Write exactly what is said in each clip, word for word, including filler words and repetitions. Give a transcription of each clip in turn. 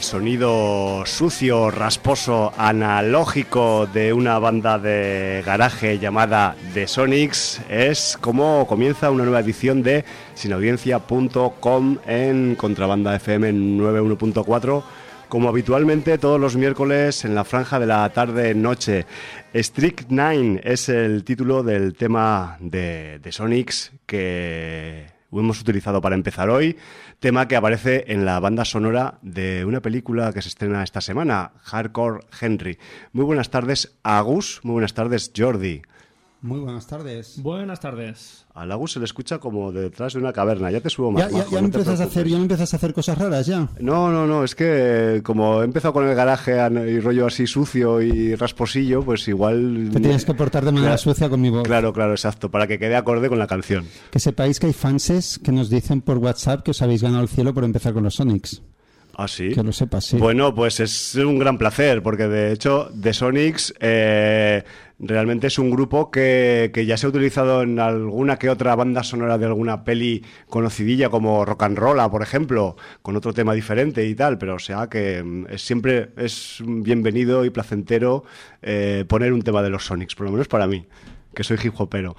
sonido sucio, rasposo, analógico de una banda de garaje llamada The Sonics es como comienza una nueva edición de sinaudiencia punto com en Contrabanda F M noventa y uno punto cuatro, como habitualmente todos los miércoles en la franja de la tarde-noche. Strychnine es el título del tema de The Sonics que hemos utilizado para empezar hoy, tema que aparece en la banda sonora de una película que se estrena esta semana, Hardcore Henry. Muy buenas tardes, Agus. Muy buenas tardes, Jordi. Muy buenas tardes. Buenas tardes. Al Agus se le escucha como detrás de una caverna. Ya te subo más. Ya, ya, bajo, ya, no empiezas a hacer, ya me empiezas a hacer cosas raras ya. No, no, no. Es que como he empezado con el garaje y rollo así sucio y rasposillo, pues igual... Te tienes que portar de manera claro, sucia con mi voz. Claro, claro, exacto. Para que quede acorde con la canción. Que sepáis que hay fanses que nos dicen por WhatsApp que os habéis ganado el cielo por empezar con los Sonics. ¿Ah, sí? Que lo sepas, sí. Bueno, pues es un gran placer, porque de hecho The Sonics eh, realmente es un grupo que, que ya se ha utilizado en alguna que otra banda sonora de alguna peli conocidilla, como Rock and Rolla, por ejemplo, con otro tema diferente y tal, pero o sea que es, siempre es bienvenido y placentero eh, poner un tema de los Sonics, por lo menos para mí, que soy hip hopero.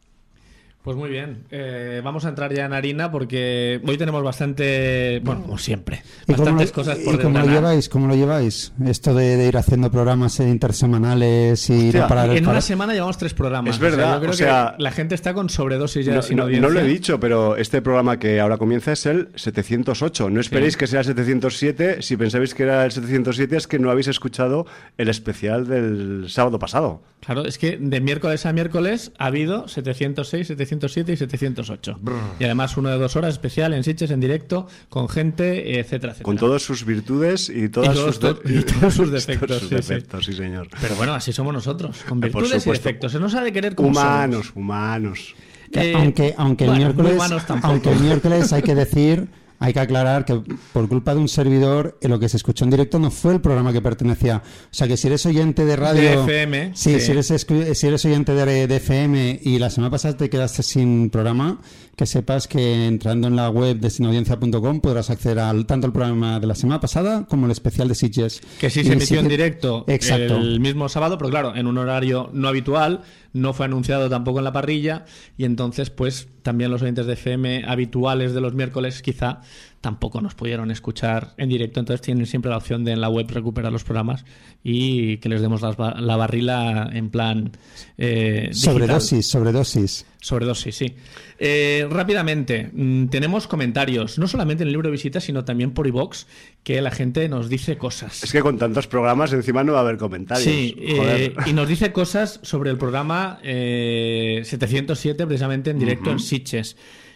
Pues muy bien, eh, vamos a entrar ya en harina porque hoy tenemos bastante, bueno, como siempre, bastantes lo, cosas por ¿Y cómo desgranar. lo lleváis? ¿Cómo lo lleváis? Esto de, de ir haciendo programas intersemanales y Hostia, no parar el En para... una semana llevamos tres programas. Es verdad, o sea, yo creo o sea, que la gente está con sobredosis ya No, sin no, audiencia. no lo he dicho, pero este programa que ahora comienza es el setecientos ocho. No esperéis Sí. que sea el setecientos siete. Si pensáis que era el setecientos siete es que no habéis escuchado el especial del sábado pasado. Claro, es que de miércoles a miércoles ha habido setecientos seis, setecientos siete y setecientos ocho. Brr. Y además uno de dos horas especial en Sitges, en directo, con gente, etcétera, etcétera. Con todas sus virtudes y, todas y, todos, sus, de... y todos sus defectos. todos sus sí, defectos, sí. sí, señor. Pero bueno, así somos nosotros, con Por virtudes y supuesto. defectos. Se nos ha de querer como Humanos, somos. humanos. Que Eh, aunque aunque bueno, el miércoles humanos tampoco. aunque el miércoles hay que decir hay que aclarar que por culpa de un servidor lo que se escuchó en directo no fue el programa que pertenecía, o sea que si eres oyente de radio De F M, sí, sí. Si, eres, si eres oyente de, de F M y la semana pasada te quedaste sin programa, que sepas que entrando en la web de sinaudiencia punto com podrás acceder al, tanto al programa de la semana pasada como el especial de Sitges. Que sí Y se el emitió en sitio- directo Exacto. el mismo sábado, pero claro, en un horario no habitual, no fue anunciado tampoco en la parrilla, y entonces pues también los oyentes de F M habituales de los miércoles quizá tampoco nos pudieron escuchar en directo, entonces tienen siempre la opción de en la web recuperar los programas y que les demos las ba- la barrila en plan eh, digital. Sobredosis, sobredosis. Sobredosis, sí. Eh, rápidamente, mmm, tenemos comentarios, no solamente en el libro de visitas, sino también por iVoox, que la gente nos dice cosas. Es que con tantos programas encima no va a haber comentarios. Sí, Joder. eh, y nos dice cosas sobre el programa eh, setecientos siete, precisamente en directo uh-huh. en Sitges.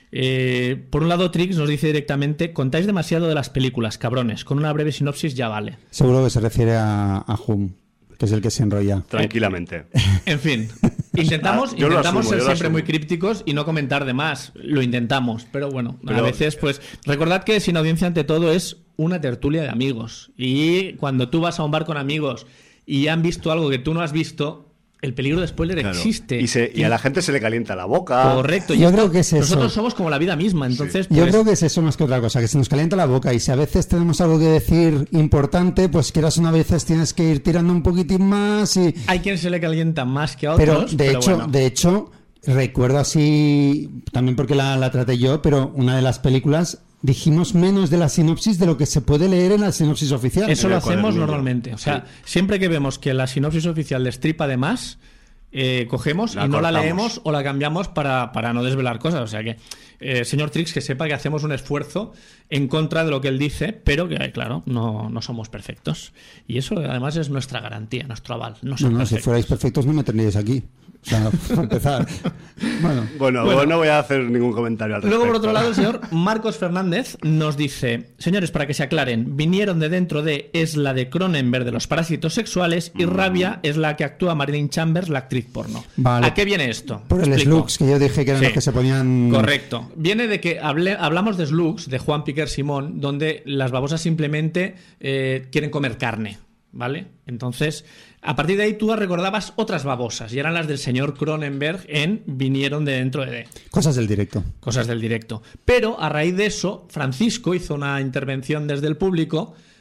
Eh, por un lado, Trix nos dice directamente: contáis demasiado de las películas, cabrones, con una breve sinopsis ya vale. Seguro que se refiere a, a Hum, que es el que se enrolla. Tranquilamente. En fin, intentamos, Ah, yo lo intentamos asumo, yo ser lo siempre asumo. muy crípticos y no comentar de más. Lo intentamos, pero bueno, Pero- a veces, pues, recordad que Sin Audiencia ante todo es una tertulia de amigos. Y cuando tú vas a un bar con amigos y han visto algo que tú no has visto, el peligro de spoiler Claro. existe. Y, se- y a la gente se le calienta la boca. Correcto. y Yo esto- creo que es eso. Nosotros somos como la vida misma, entonces, Yo pues, creo que es eso más que otra cosa, que se nos calienta la boca y si a veces tenemos algo que decir importante, pues quieras una veces tienes que ir tirando un poquitín más y... hay quien se le calienta más que a Pero otros. de hecho, bueno. de hecho, recuerdo así, también porque la, la traté yo, pero una de las películas dijimos menos de la sinopsis de lo que se puede leer en la sinopsis oficial. Eso En lo el hacemos cuadernillo. normalmente. O sea, Sí. siempre que vemos que la sinopsis oficial destripa de más, eh, cogemos La y no la cortamos. leemos o la cambiamos para, para no desvelar cosas. O sea que, eh, señor Trix, que sepa que hacemos un esfuerzo en contra de lo que él dice, pero que, claro, no, no somos perfectos. Y eso, además, es nuestra garantía, nuestro aval. No No, somos no, si perfectos. fuerais perfectos no me tendríais aquí. O sea, para empezar. Bueno, Bueno, Bueno. no voy a hacer ningún comentario al respecto. Luego, por otro lado, el señor Marcos Fernández nos dice: señores, para que se aclaren, vinieron de dentro de es la de Cronenberg de los parásitos sexuales y Rabia es la que actúa Marilyn Chambers, la actriz porno. Vale. ¿A qué viene esto? por el Explico. slugs que yo dije que eran Sí. los que se ponían... Correcto. Viene de que hable- hablamos de slugs, de Juan Piquer Simón, donde las babosas simplemente eh, quieren comer carne, ¿vale? Entonces, a partir de ahí tú recordabas otras babosas y eran las del señor Cronenberg en Vinieron de dentro de... Cosas del directo. Cosas del directo. Pero a raíz de eso, Francisco hizo una intervención desde el público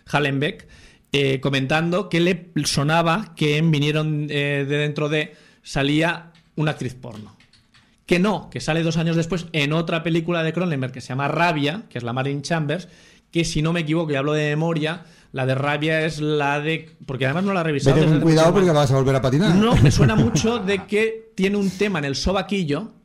Hallenbeck, eh, comentando que le sonaba que en Vinieron eh, de dentro de salía una actriz porno. Que no, que sale dos años después en otra película de Cronenberg que se llama Rabia, que es la Marilyn Chambers, que si no me equivoco y hablo de memoria, la de Rabia es la de... Porque además no la he revisado. Vete con cuidado porque vas a volver a patinar. No, me suena mucho de que tiene un tema en el sobaquillo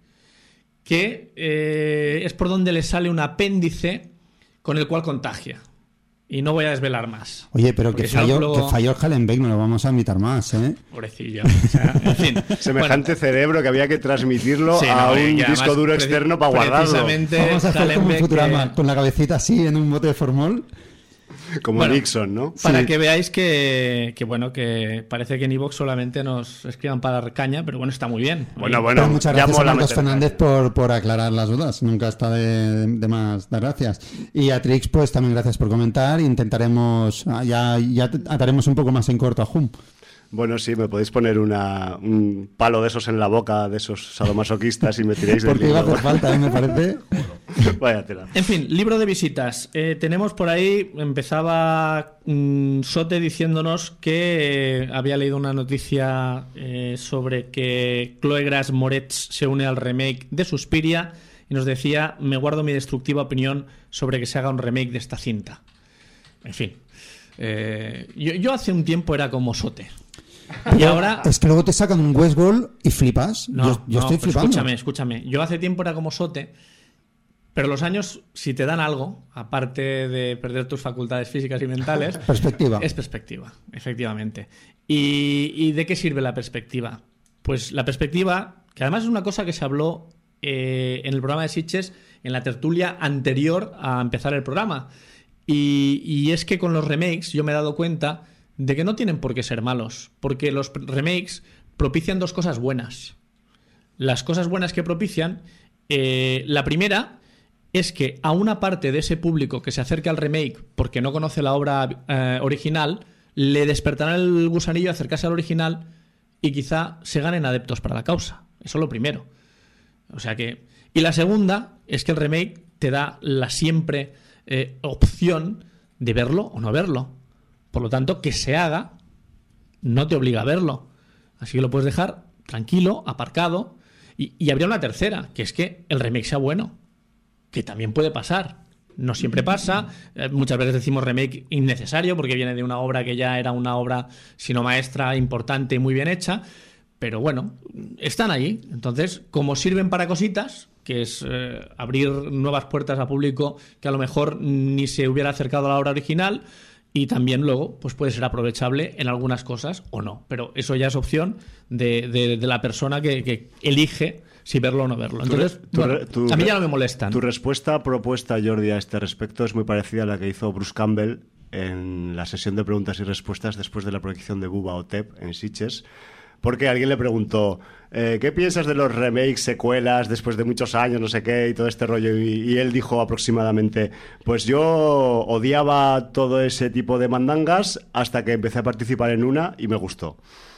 que eh, es por donde le sale un apéndice con el cual contagia. Y no voy a desvelar más. Oye, pero que falló, no, luego... que falló el Hallenbeck, no lo vamos a invitar más, ¿eh? Pobrecillo. O sea, en fin. Semejante bueno. cerebro que había que transmitirlo sí, a no, un disco duro externo para guardarlo. Vamos a hacer como un Futurama, que... con la cabecita así en un bote de formol. Como bueno, Nixon, ¿no? Para sí. que veáis que, que, bueno, que parece que en iVoox solamente nos escriban para dar caña, pero bueno, está muy bien. Bueno, bueno. Pero muchas gracias a Marcos Fernández por, por aclarar las dudas. Nunca está de, de más dar gracias. Y a Trix, pues también gracias por comentar. Intentaremos, ya, ya ataremos un poco más en corto a Hum. Bueno, sí, me podéis poner una, un palo de esos en la boca, de esos sadomasoquistas y me tiréis del Porque iba a hacer falta, ¿eh? Me parece. Vaya tela. En fin, libro de visitas. Eh, tenemos por ahí, empezaba mmm, Sote diciéndonos que eh, había leído una noticia eh, sobre que Chloe Grace Moretz se une al remake de Suspiria y nos decía, me guardo mi destructiva opinión sobre que se haga un remake de esta cinta. En fin. Eh, yo, yo hace un tiempo era como Sote. Y ahora... Es que luego te sacan un Westworld y flipas. No, yo yo no, estoy flipando. Escúchame, escúchame. Yo hace tiempo era como Sote, pero los años, si te dan algo, aparte de perder tus facultades físicas y mentales... Perspectiva. Es perspectiva, efectivamente. ¿Y, y de qué sirve la perspectiva? Pues la perspectiva, que además es una cosa que se habló eh, en el programa de Sitges, en la tertulia anterior a empezar el programa. Y, y es que con los remakes yo me he dado cuenta de que no tienen por qué ser malos, porque los remakes propician dos cosas buenas. Las cosas buenas que propician, eh, la primera es que a una parte de ese público que se acerca al remake porque no conoce la obra eh, original, le despertará el gusanillo de acercarse al original y quizá se ganen adeptos para la causa. Eso es lo primero. O sea que... Y la segunda es que el remake te da la siempre eh, opción de verlo o no verlo. Por lo tanto, que se haga no te obliga a verlo. Así que lo puedes dejar tranquilo, aparcado. Y, y habría una tercera, que es que el remake sea bueno. Que también puede pasar. No siempre pasa. Eh, muchas veces decimos remake innecesario porque viene de una obra que ya era una obra, si no maestra, importante y muy bien hecha. Pero bueno, están ahí. Entonces, como sirven para cositas, que es eh, abrir nuevas puertas a público que a lo mejor ni se hubiera acercado a la obra original, y también luego pues puede ser aprovechable en algunas cosas o no. Pero eso ya es opción de, de, de la persona que, que elige si verlo o no verlo. Entonces, tu, bueno, tu, a mí ya no me molestan. Tu respuesta propuesta, Jordi, a este respecto es muy parecida a la que hizo Bruce Campbell en la sesión de preguntas y respuestas después de la proyección de Bubba Otep en Sitges. Porque alguien le preguntó, eh, ¿qué piensas de los remakes, secuelas, después de muchos años, no sé qué, y todo este rollo? Y, y él dijo aproximadamente, pues yo odiaba todo ese tipo de mandangas hasta que empecé a participar en una y me gustó.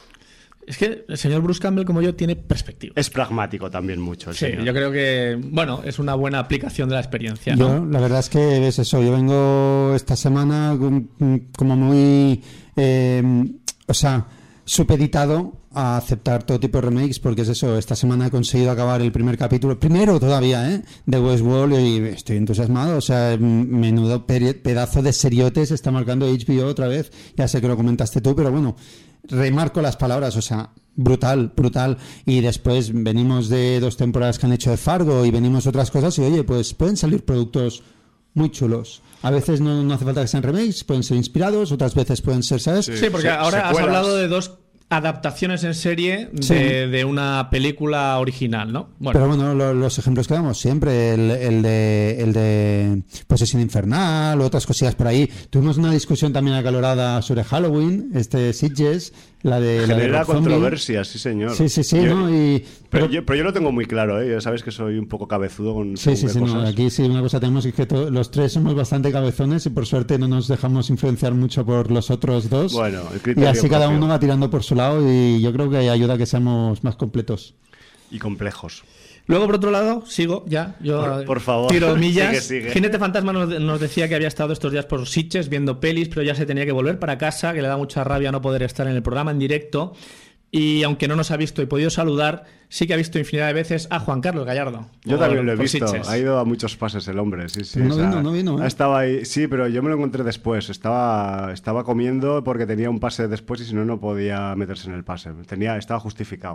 Es que el señor Bruce Campbell, como yo, tiene perspectiva. Es pragmático también mucho. El sí, señor. Yo creo que, bueno, es una buena aplicación de la experiencia, ¿no? Yo, la verdad es que es eso. Yo vengo esta semana como muy... Eh, o sea, supeditado a aceptar todo tipo de remakes, porque es eso, esta semana he conseguido acabar el primer capítulo, primero todavía, ¿eh? de Westworld, y estoy entusiasmado. O sea, menudo pedazo de seriotes está marcando H B O otra vez. Ya sé que lo comentaste tú, pero bueno, remarco las palabras, o sea, brutal, brutal. Y después venimos de dos temporadas que han hecho de Fargo y venimos de otras cosas y oye, pues pueden salir productos muy chulos. A veces no, no hace falta que sean remakes, pueden ser inspirados, otras veces pueden ser, ¿sabes? Sí, sí porque se, ahora has hablado de dos adaptaciones en serie de, sí. de una película original, ¿no? Bueno. Pero bueno, lo, los ejemplos que damos siempre, el, el de el de Posesión Infernal, otras cosillas por ahí. Tuvimos una discusión también acalorada sobre Halloween, este Sitges, la de genera la de controversia, sí señor. Sí, sí, sí, yo, ¿no? Y, pero, pero, yo, pero yo lo tengo muy claro, ¿eh? Ya sabes que soy un poco cabezudo con sí, sí, sí, cosas. No, aquí sí una cosa tenemos es que to, los tres somos bastante cabezones y por suerte no nos dejamos influenciar mucho por los otros dos. Bueno, el criterio y así propio. Cada uno va tirando por su lado y yo creo que ayuda a que seamos más completos y complejos. Luego, por otro lado, sigo ya. Yo Por, por favor, tiro millas. sigue, sigue. Jinete Fantasma nos, nos decía que había estado estos días por Sitges viendo pelis, pero ya se tenía que volver para casa, que le da mucha rabia no poder estar en el programa en directo. Y aunque no nos ha visto y podido saludar, sí que ha visto infinidad de veces a Juan Carlos Gallardo. Yo por, también lo he por visto. Sitges. Ha ido a muchos pases el hombre, sí, sí. No o sea, vino, no vino, ¿eh? Estaba ahí, sí, pero yo me lo encontré después. Estaba, estaba comiendo porque tenía un pase después y si no, no podía meterse en el pase. Tenía, estaba justificado.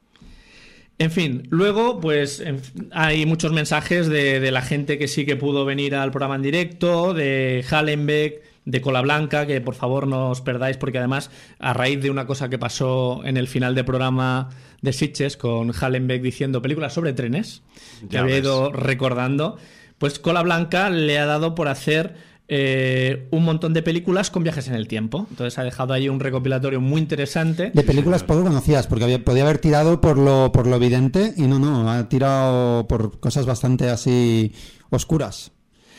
En fin, luego pues en, hay muchos mensajes de, de la gente que sí que pudo venir al programa en directo, de Hallenbeck, de Cola Blanca, que por favor no os perdáis porque además a raíz de una cosa que pasó en el final del programa de Sitges con Hallenbeck diciendo películas sobre trenes, que Ya había ves. ido recordando, pues Cola Blanca le ha dado por hacer eh, un montón de películas con viajes en el tiempo. Entonces ha dejado ahí un recopilatorio muy interesante. De películas poco conocidas, porque había, podía haber tirado por lo, por lo evidente y no, no, ha tirado por cosas bastante así oscuras.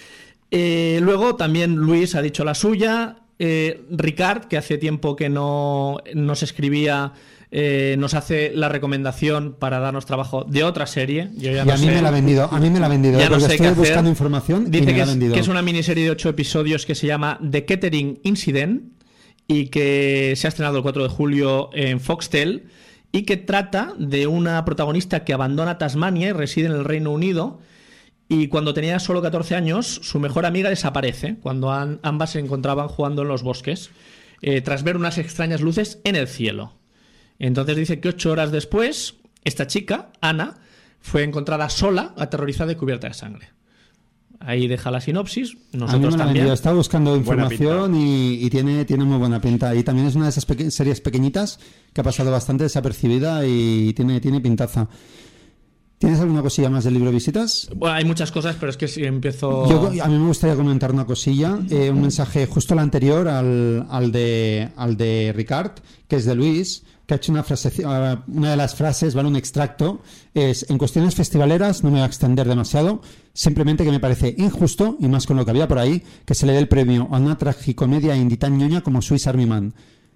Eh, luego también Luis ha dicho la suya. Eh, Ricard, que hace tiempo que no nos escribía, eh, nos hace la recomendación para darnos trabajo de otra serie. Yo ya Y no a mí sé, me la ha vendido, a mí me la ha vendido, ya ¿eh? no porque sé qué estoy hacer. buscando información y Dice me que la ha es, vendido. que es una miniserie de ocho episodios que se llama The Kettering Incident y que se ha estrenado el cuatro de julio en Foxtel y que trata de una protagonista que abandona Tasmania y reside en el Reino Unido. Y cuando tenía solo catorce años, su mejor amiga desaparece cuando an- ambas se encontraban jugando en los bosques, eh, tras ver unas extrañas luces en el cielo. Entonces dice que ocho horas después, esta chica, Ana, fue encontrada sola, aterrorizada y cubierta de sangre. Ahí deja la sinopsis. A mí me Nosotros la ha también. vendido, estaba buscando Buena información y, y tiene, tiene muy buena pinta. Y también es una de esas peque- series pequeñitas que ha pasado bastante desapercibida y tiene, tiene pintaza. ¿Tienes alguna cosilla más del libro de visitas? Bueno, hay muchas cosas, pero es que si empiezo... Yo, a mí me gustaría comentar una cosilla, eh, un mensaje justo el anterior al, al, de, al de Ricard, que es de Luis, que ha hecho una frase, una de las frases, ¿vale? Un extracto, es: en cuestiones festivaleras no me voy a extender demasiado, simplemente que me parece injusto, y más con lo que había por ahí, que se le dé el premio a una tragicomedia indie tan ñoña como Swiss Army Man.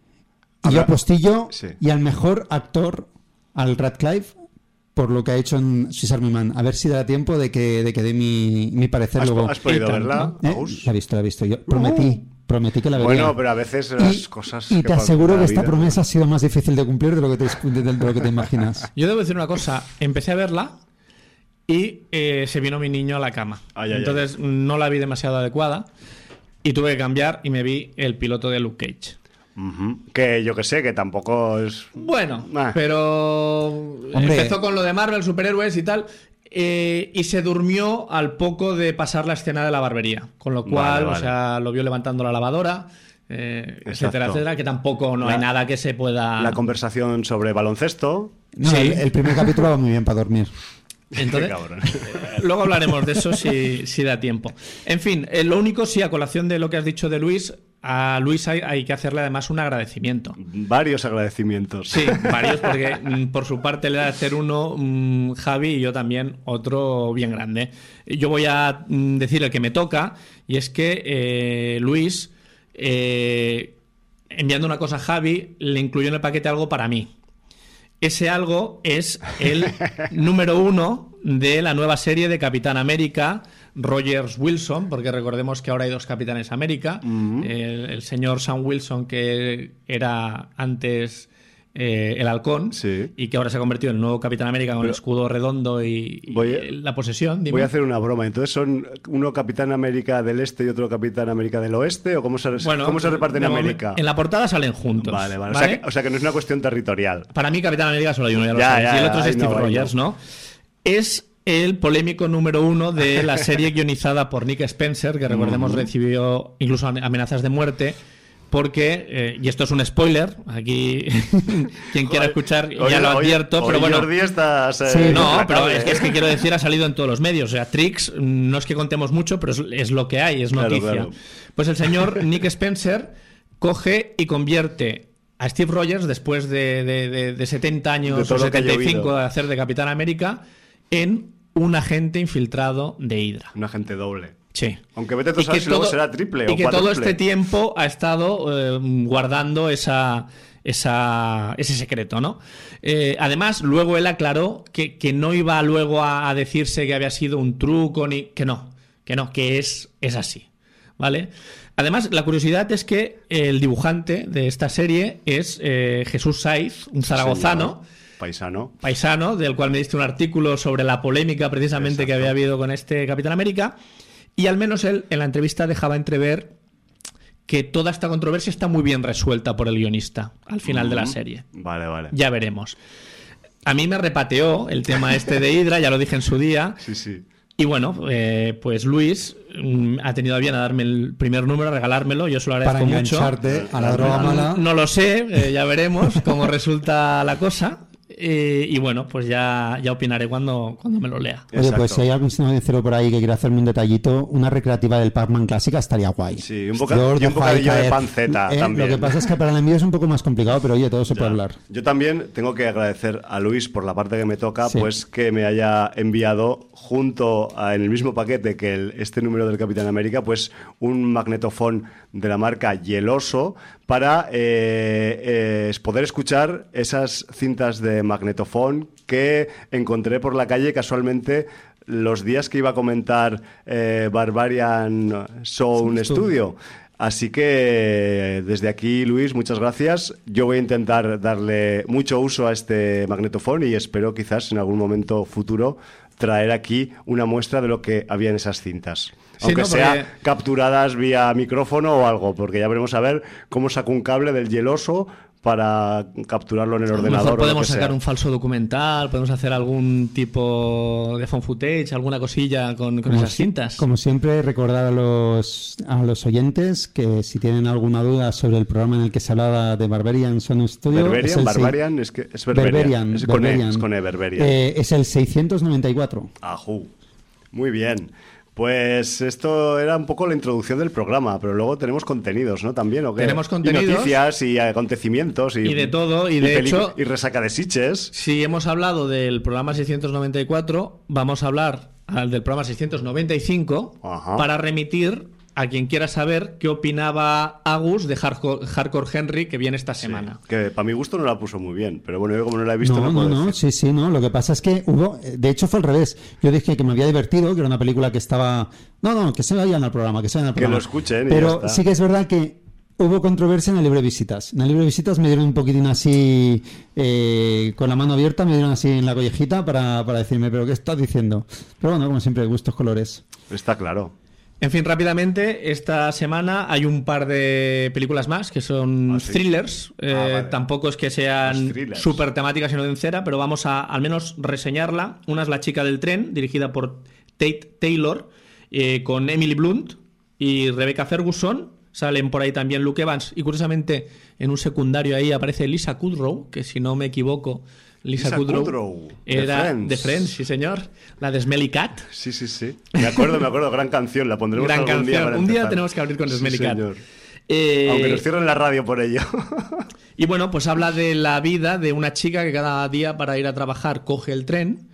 Y Habla- yo apostillo, Sí. y al mejor actor, al Radcliffe, por lo que ha hecho en Swiss Army Man. A ver si da tiempo de que, de que dé mi, mi parecer ¿Has, luego. has podido Ethan, verla, ¿Eh? Agus? La he visto, la he visto. Yo prometí, prometí que la vería. Bueno, pero a veces las y, cosas... y que te pasan aseguro en que la esta vida- promesa ha sido más difícil de cumplir de lo que te, de, de lo que te imaginas. Yo debo decir una cosa. Empecé a verla y eh, se vino mi niño a la cama. Ay, ay, Entonces no la vi demasiado adecuada y tuve que cambiar y me vi el piloto de Luke Cage. Ujú. Que yo que sé, que tampoco es... Bueno, Ah. pero Hombre. empezó con lo de Marvel, superhéroes y tal, eh, y se durmió al poco de pasar la escena de la barbería. Con lo cual, Vale, vale. o sea, lo vio levantando la lavadora, eh, etcétera, Exacto. etcétera, que tampoco no La- hay nada que se pueda... La conversación sobre baloncesto... No, Sí. el, el primer capítulo va muy bien para dormir. Entonces, Qué cabrón. eh, luego hablaremos de eso si, si da tiempo. En fin, eh, lo único, sí, a colación de lo que has dicho de Luis, a Luis hay, hay que hacerle además un agradecimiento. Varios agradecimientos. Sí, varios, porque mm, por su parte le da a hacer uno mm, Javi y yo también otro bien grande. Yo voy a mm, decir el que me toca, y es que eh, Luis, eh, enviando una cosa a Javi, le incluyó en el paquete algo para mí. Ese algo es el número uno de la nueva serie de Capitán América, Rogers Wilson, porque recordemos que ahora hay dos Capitanes América. Ujú. el, el señor Sam Wilson, que era antes eh, el halcón, Sí. y que ahora se ha convertido en el nuevo Capitán América con Pero- el escudo redondo y, y Voy a- la posesión. Dime. Voy a hacer una broma. Entonces, ¿son uno Capitán América del Este y otro Capitán América del Oeste? ¿O cómo se, Bueno, cómo se reparten de en momen- América? En la portada salen juntos. Vale, vale. O, ¿vale? sea que, o sea que no es una cuestión territorial. Para mí, Capitán América solo hay uno, ya lo Ya, sabéis, ya, y el otro ya, es I Steve know, I Rogers, ¿no? Es el polémico número uno de la serie guionizada por Nick Spencer, que recordemos recibió incluso amenazas de muerte, porque, eh, y esto es un spoiler, aquí quien quiera escuchar ya Oye, lo oye, advierto, oye, pero bueno... Jordi, estás, eh, Sí. No, la pero cabe, es que, es que ¿eh? quiero decir, ha salido en todos los medios. O sea, Trix, no es que contemos mucho, pero es, es lo que hay, es Claro, noticia. claro. Pues el señor Nick Spencer coge y convierte a Steve Rogers, después de, de, de, de setenta años De todo o lo que ha setenta y cinco llovido. de hacer de Capitán América, en un agente infiltrado de Hydra. Un agente doble. Sí. Aunque vete tú a Y saber que si luego todo- será triple y o que todo cuádruple. este tiempo ha estado eh, guardando esa, esa, ese secreto, ¿no? Eh, además, luego él aclaró que, que no iba luego a, a decirse que había sido un truco, ni que no, que no, que es, es así, ¿vale? Además, la curiosidad es que el dibujante de esta serie es eh, Jesús Saiz, un zaragozano, Señor, paisano, paisano, del cual me diste un artículo sobre la polémica precisamente Exacto. que había habido con este Capitán América, y al menos él en la entrevista dejaba entrever que toda esta controversia está muy bien resuelta por el guionista al final mm, de la serie. Vale, vale. Ya veremos. A mí me repateó el tema este de Hydra, ya lo dije en su día. Sí, sí. Y bueno, eh, pues Luis mm, ha tenido a bien a darme el primer número, a regalármelo, yo se lo agradezco Para mucho. engancharte a la droga mala. No, no lo sé, eh, ya veremos cómo resulta la cosa. Eh, y bueno, pues ya, ya opinaré cuando, cuando me lo lea. Oye, Exacto. pues si hay algún sinodiencero por ahí que quiera hacerme un detallito, una recreativa del Pac-Man clásica estaría guay. Sí, un, boca, y un bocadillo de panceta eh, también. Lo que pasa es que para el envío es un poco más complicado, pero oye, todo se ya. puede hablar. Yo también tengo que agradecer a Luis por la parte que me toca, sí. pues que me haya enviado junto a, en el mismo paquete que el, este número del Capitán América, pues un magnetofón de la marca Yeloso para eh, eh, poder escuchar esas cintas de magnetofón que encontré por la calle casualmente los días que iba a comentar eh, Barbarian Sound sí, Studio. Así que desde aquí, Luis, muchas gracias. Yo voy a intentar darle mucho uso a este magnetofón y espero quizás en algún momento futuro traer aquí una muestra de lo que había en esas cintas. Sí, aunque no, sea porque... capturadas vía micrófono o algo, porque ya veremos a ver cómo saco un cable del Yeloso para capturarlo en el ordenador. A lo mejor podemos o sacar sea. un falso documental, podemos hacer algún tipo de phone footage, alguna cosilla con, con esas si, cintas. Como siempre, recordar a los, a los oyentes que si tienen alguna duda sobre el programa en el que se hablaba de Barbarian Sound Studio... Berberian, es el Barbarian, se... es que es Berberian. Berberian, es, Berberian. Con e, es con E, Berberian. Eh, es el seiscientos noventa y cuatro. Ajú. Muy bien. Pues esto era un poco la introducción del programa, pero luego tenemos contenidos, ¿no? También, ¿o qué? Tenemos contenidos. Y noticias y acontecimientos. Y, y de todo, y, y de hecho... Y resaca de Sitges. Si hemos hablado del programa seiscientos noventa y cuatro, vamos a hablar al del programa seiscientos noventa y cinco Ajá. para remitir a quien quiera saber qué opinaba Agus de Hardcore, Hardcore Henry, que viene esta semana. Sí, que para mi gusto no la puso muy bien, pero bueno, yo como no la he visto... No, no, no, no, no sí, sí, no. Lo que pasa es que hubo... De hecho, fue al revés. Yo dije que me había divertido, que era una película que estaba... No, no, que se vayan al programa, que se vayan al programa. Que lo escuchen y Pero ya está. Sí que es verdad que hubo controversia en el libro de visitas. En el libro de visitas me dieron un poquitín así, eh, con la mano abierta, me dieron así en la collejita para, para decirme, ¿pero qué estás diciendo? Pero bueno, como siempre, gustos, colores. Está claro. En fin, rápidamente, esta semana hay un par de películas más que son ah, sí. thrillers. Eh, ah, vale. Tampoco es que sean súper temáticas y no de cera, pero vamos a al menos reseñarla. Una es La chica del tren, dirigida por Tate Taylor, eh, con Emily Blunt y Rebecca Ferguson. Salen por ahí también Luke Evans. Y curiosamente, en un secundario ahí aparece Lisa Kudrow, que si no me equivoco... Lisa, Lisa Kudrow, Kudrow era de Friends. de Friends, sí señor, la de Smelly Cat. Sí, sí, sí. Me acuerdo, me acuerdo, gran canción, la pondremos gran algún canción. día para Un empezar. día tenemos que abrir con sí, Smelly Cat. Eh... Aunque nos cierren la radio por ello. Y bueno, pues habla de la vida de una chica que cada día para ir a trabajar coge el tren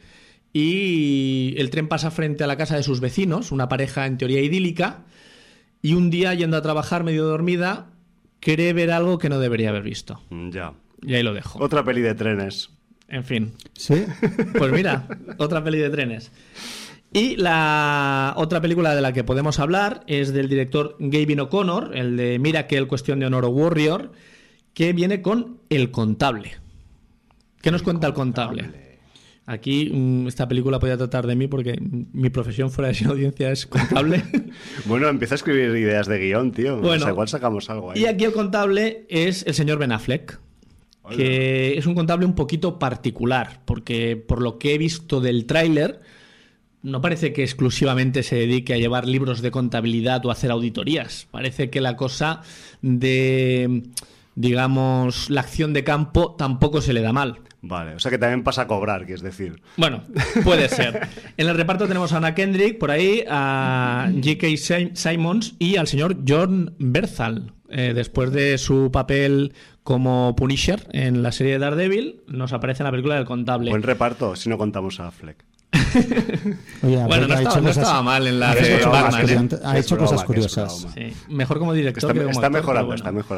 y el tren pasa frente a la casa de sus vecinos, una pareja en teoría idílica, y un día yendo a trabajar medio dormida cree ver algo que no debería haber visto. Ya. Y ahí lo dejo. Otra peli de trenes. En fin. ¿Sí? Pues mira, otra peli de trenes. Y la otra película de la que podemos hablar es del director Gavin O'Connor, el de Miracle, Cuestión de Honor o Warrior, que viene con El Contable. ¿Qué nos el cuenta contable. El Contable? Aquí esta película podía tratar de mí porque mi profesión fuera de sin audiencia es contable. Bueno, empieza a escribir ideas de guión, tío. Bueno, o sea, igual sacamos algo ahí. Y aquí el contable es el señor Ben Affleck, que es un contable un poquito particular, porque por lo que he visto del tráiler, no parece que exclusivamente se dedique a llevar libros de contabilidad o a hacer auditorías. Parece que la cosa de, digamos, la acción de campo tampoco se le da mal. Vale, o sea que también pasa a cobrar, que es decir. Bueno, puede ser. En el reparto tenemos a Anna Kendrick, por ahí, a J K Simmons y al señor Jon Bernthal. Eh, después de su papel como Punisher en la serie de Daredevil, nos aparece en la película del Contable. Buen reparto, si no contamos a Affleck. Oye, bueno, no, estaba, no cosas... estaba mal en la de Batman, ¿eh? Ha hecho broma, cosas curiosas. Sí. Mejor como director está, que como está actor, mejorando, bueno. está mejorando.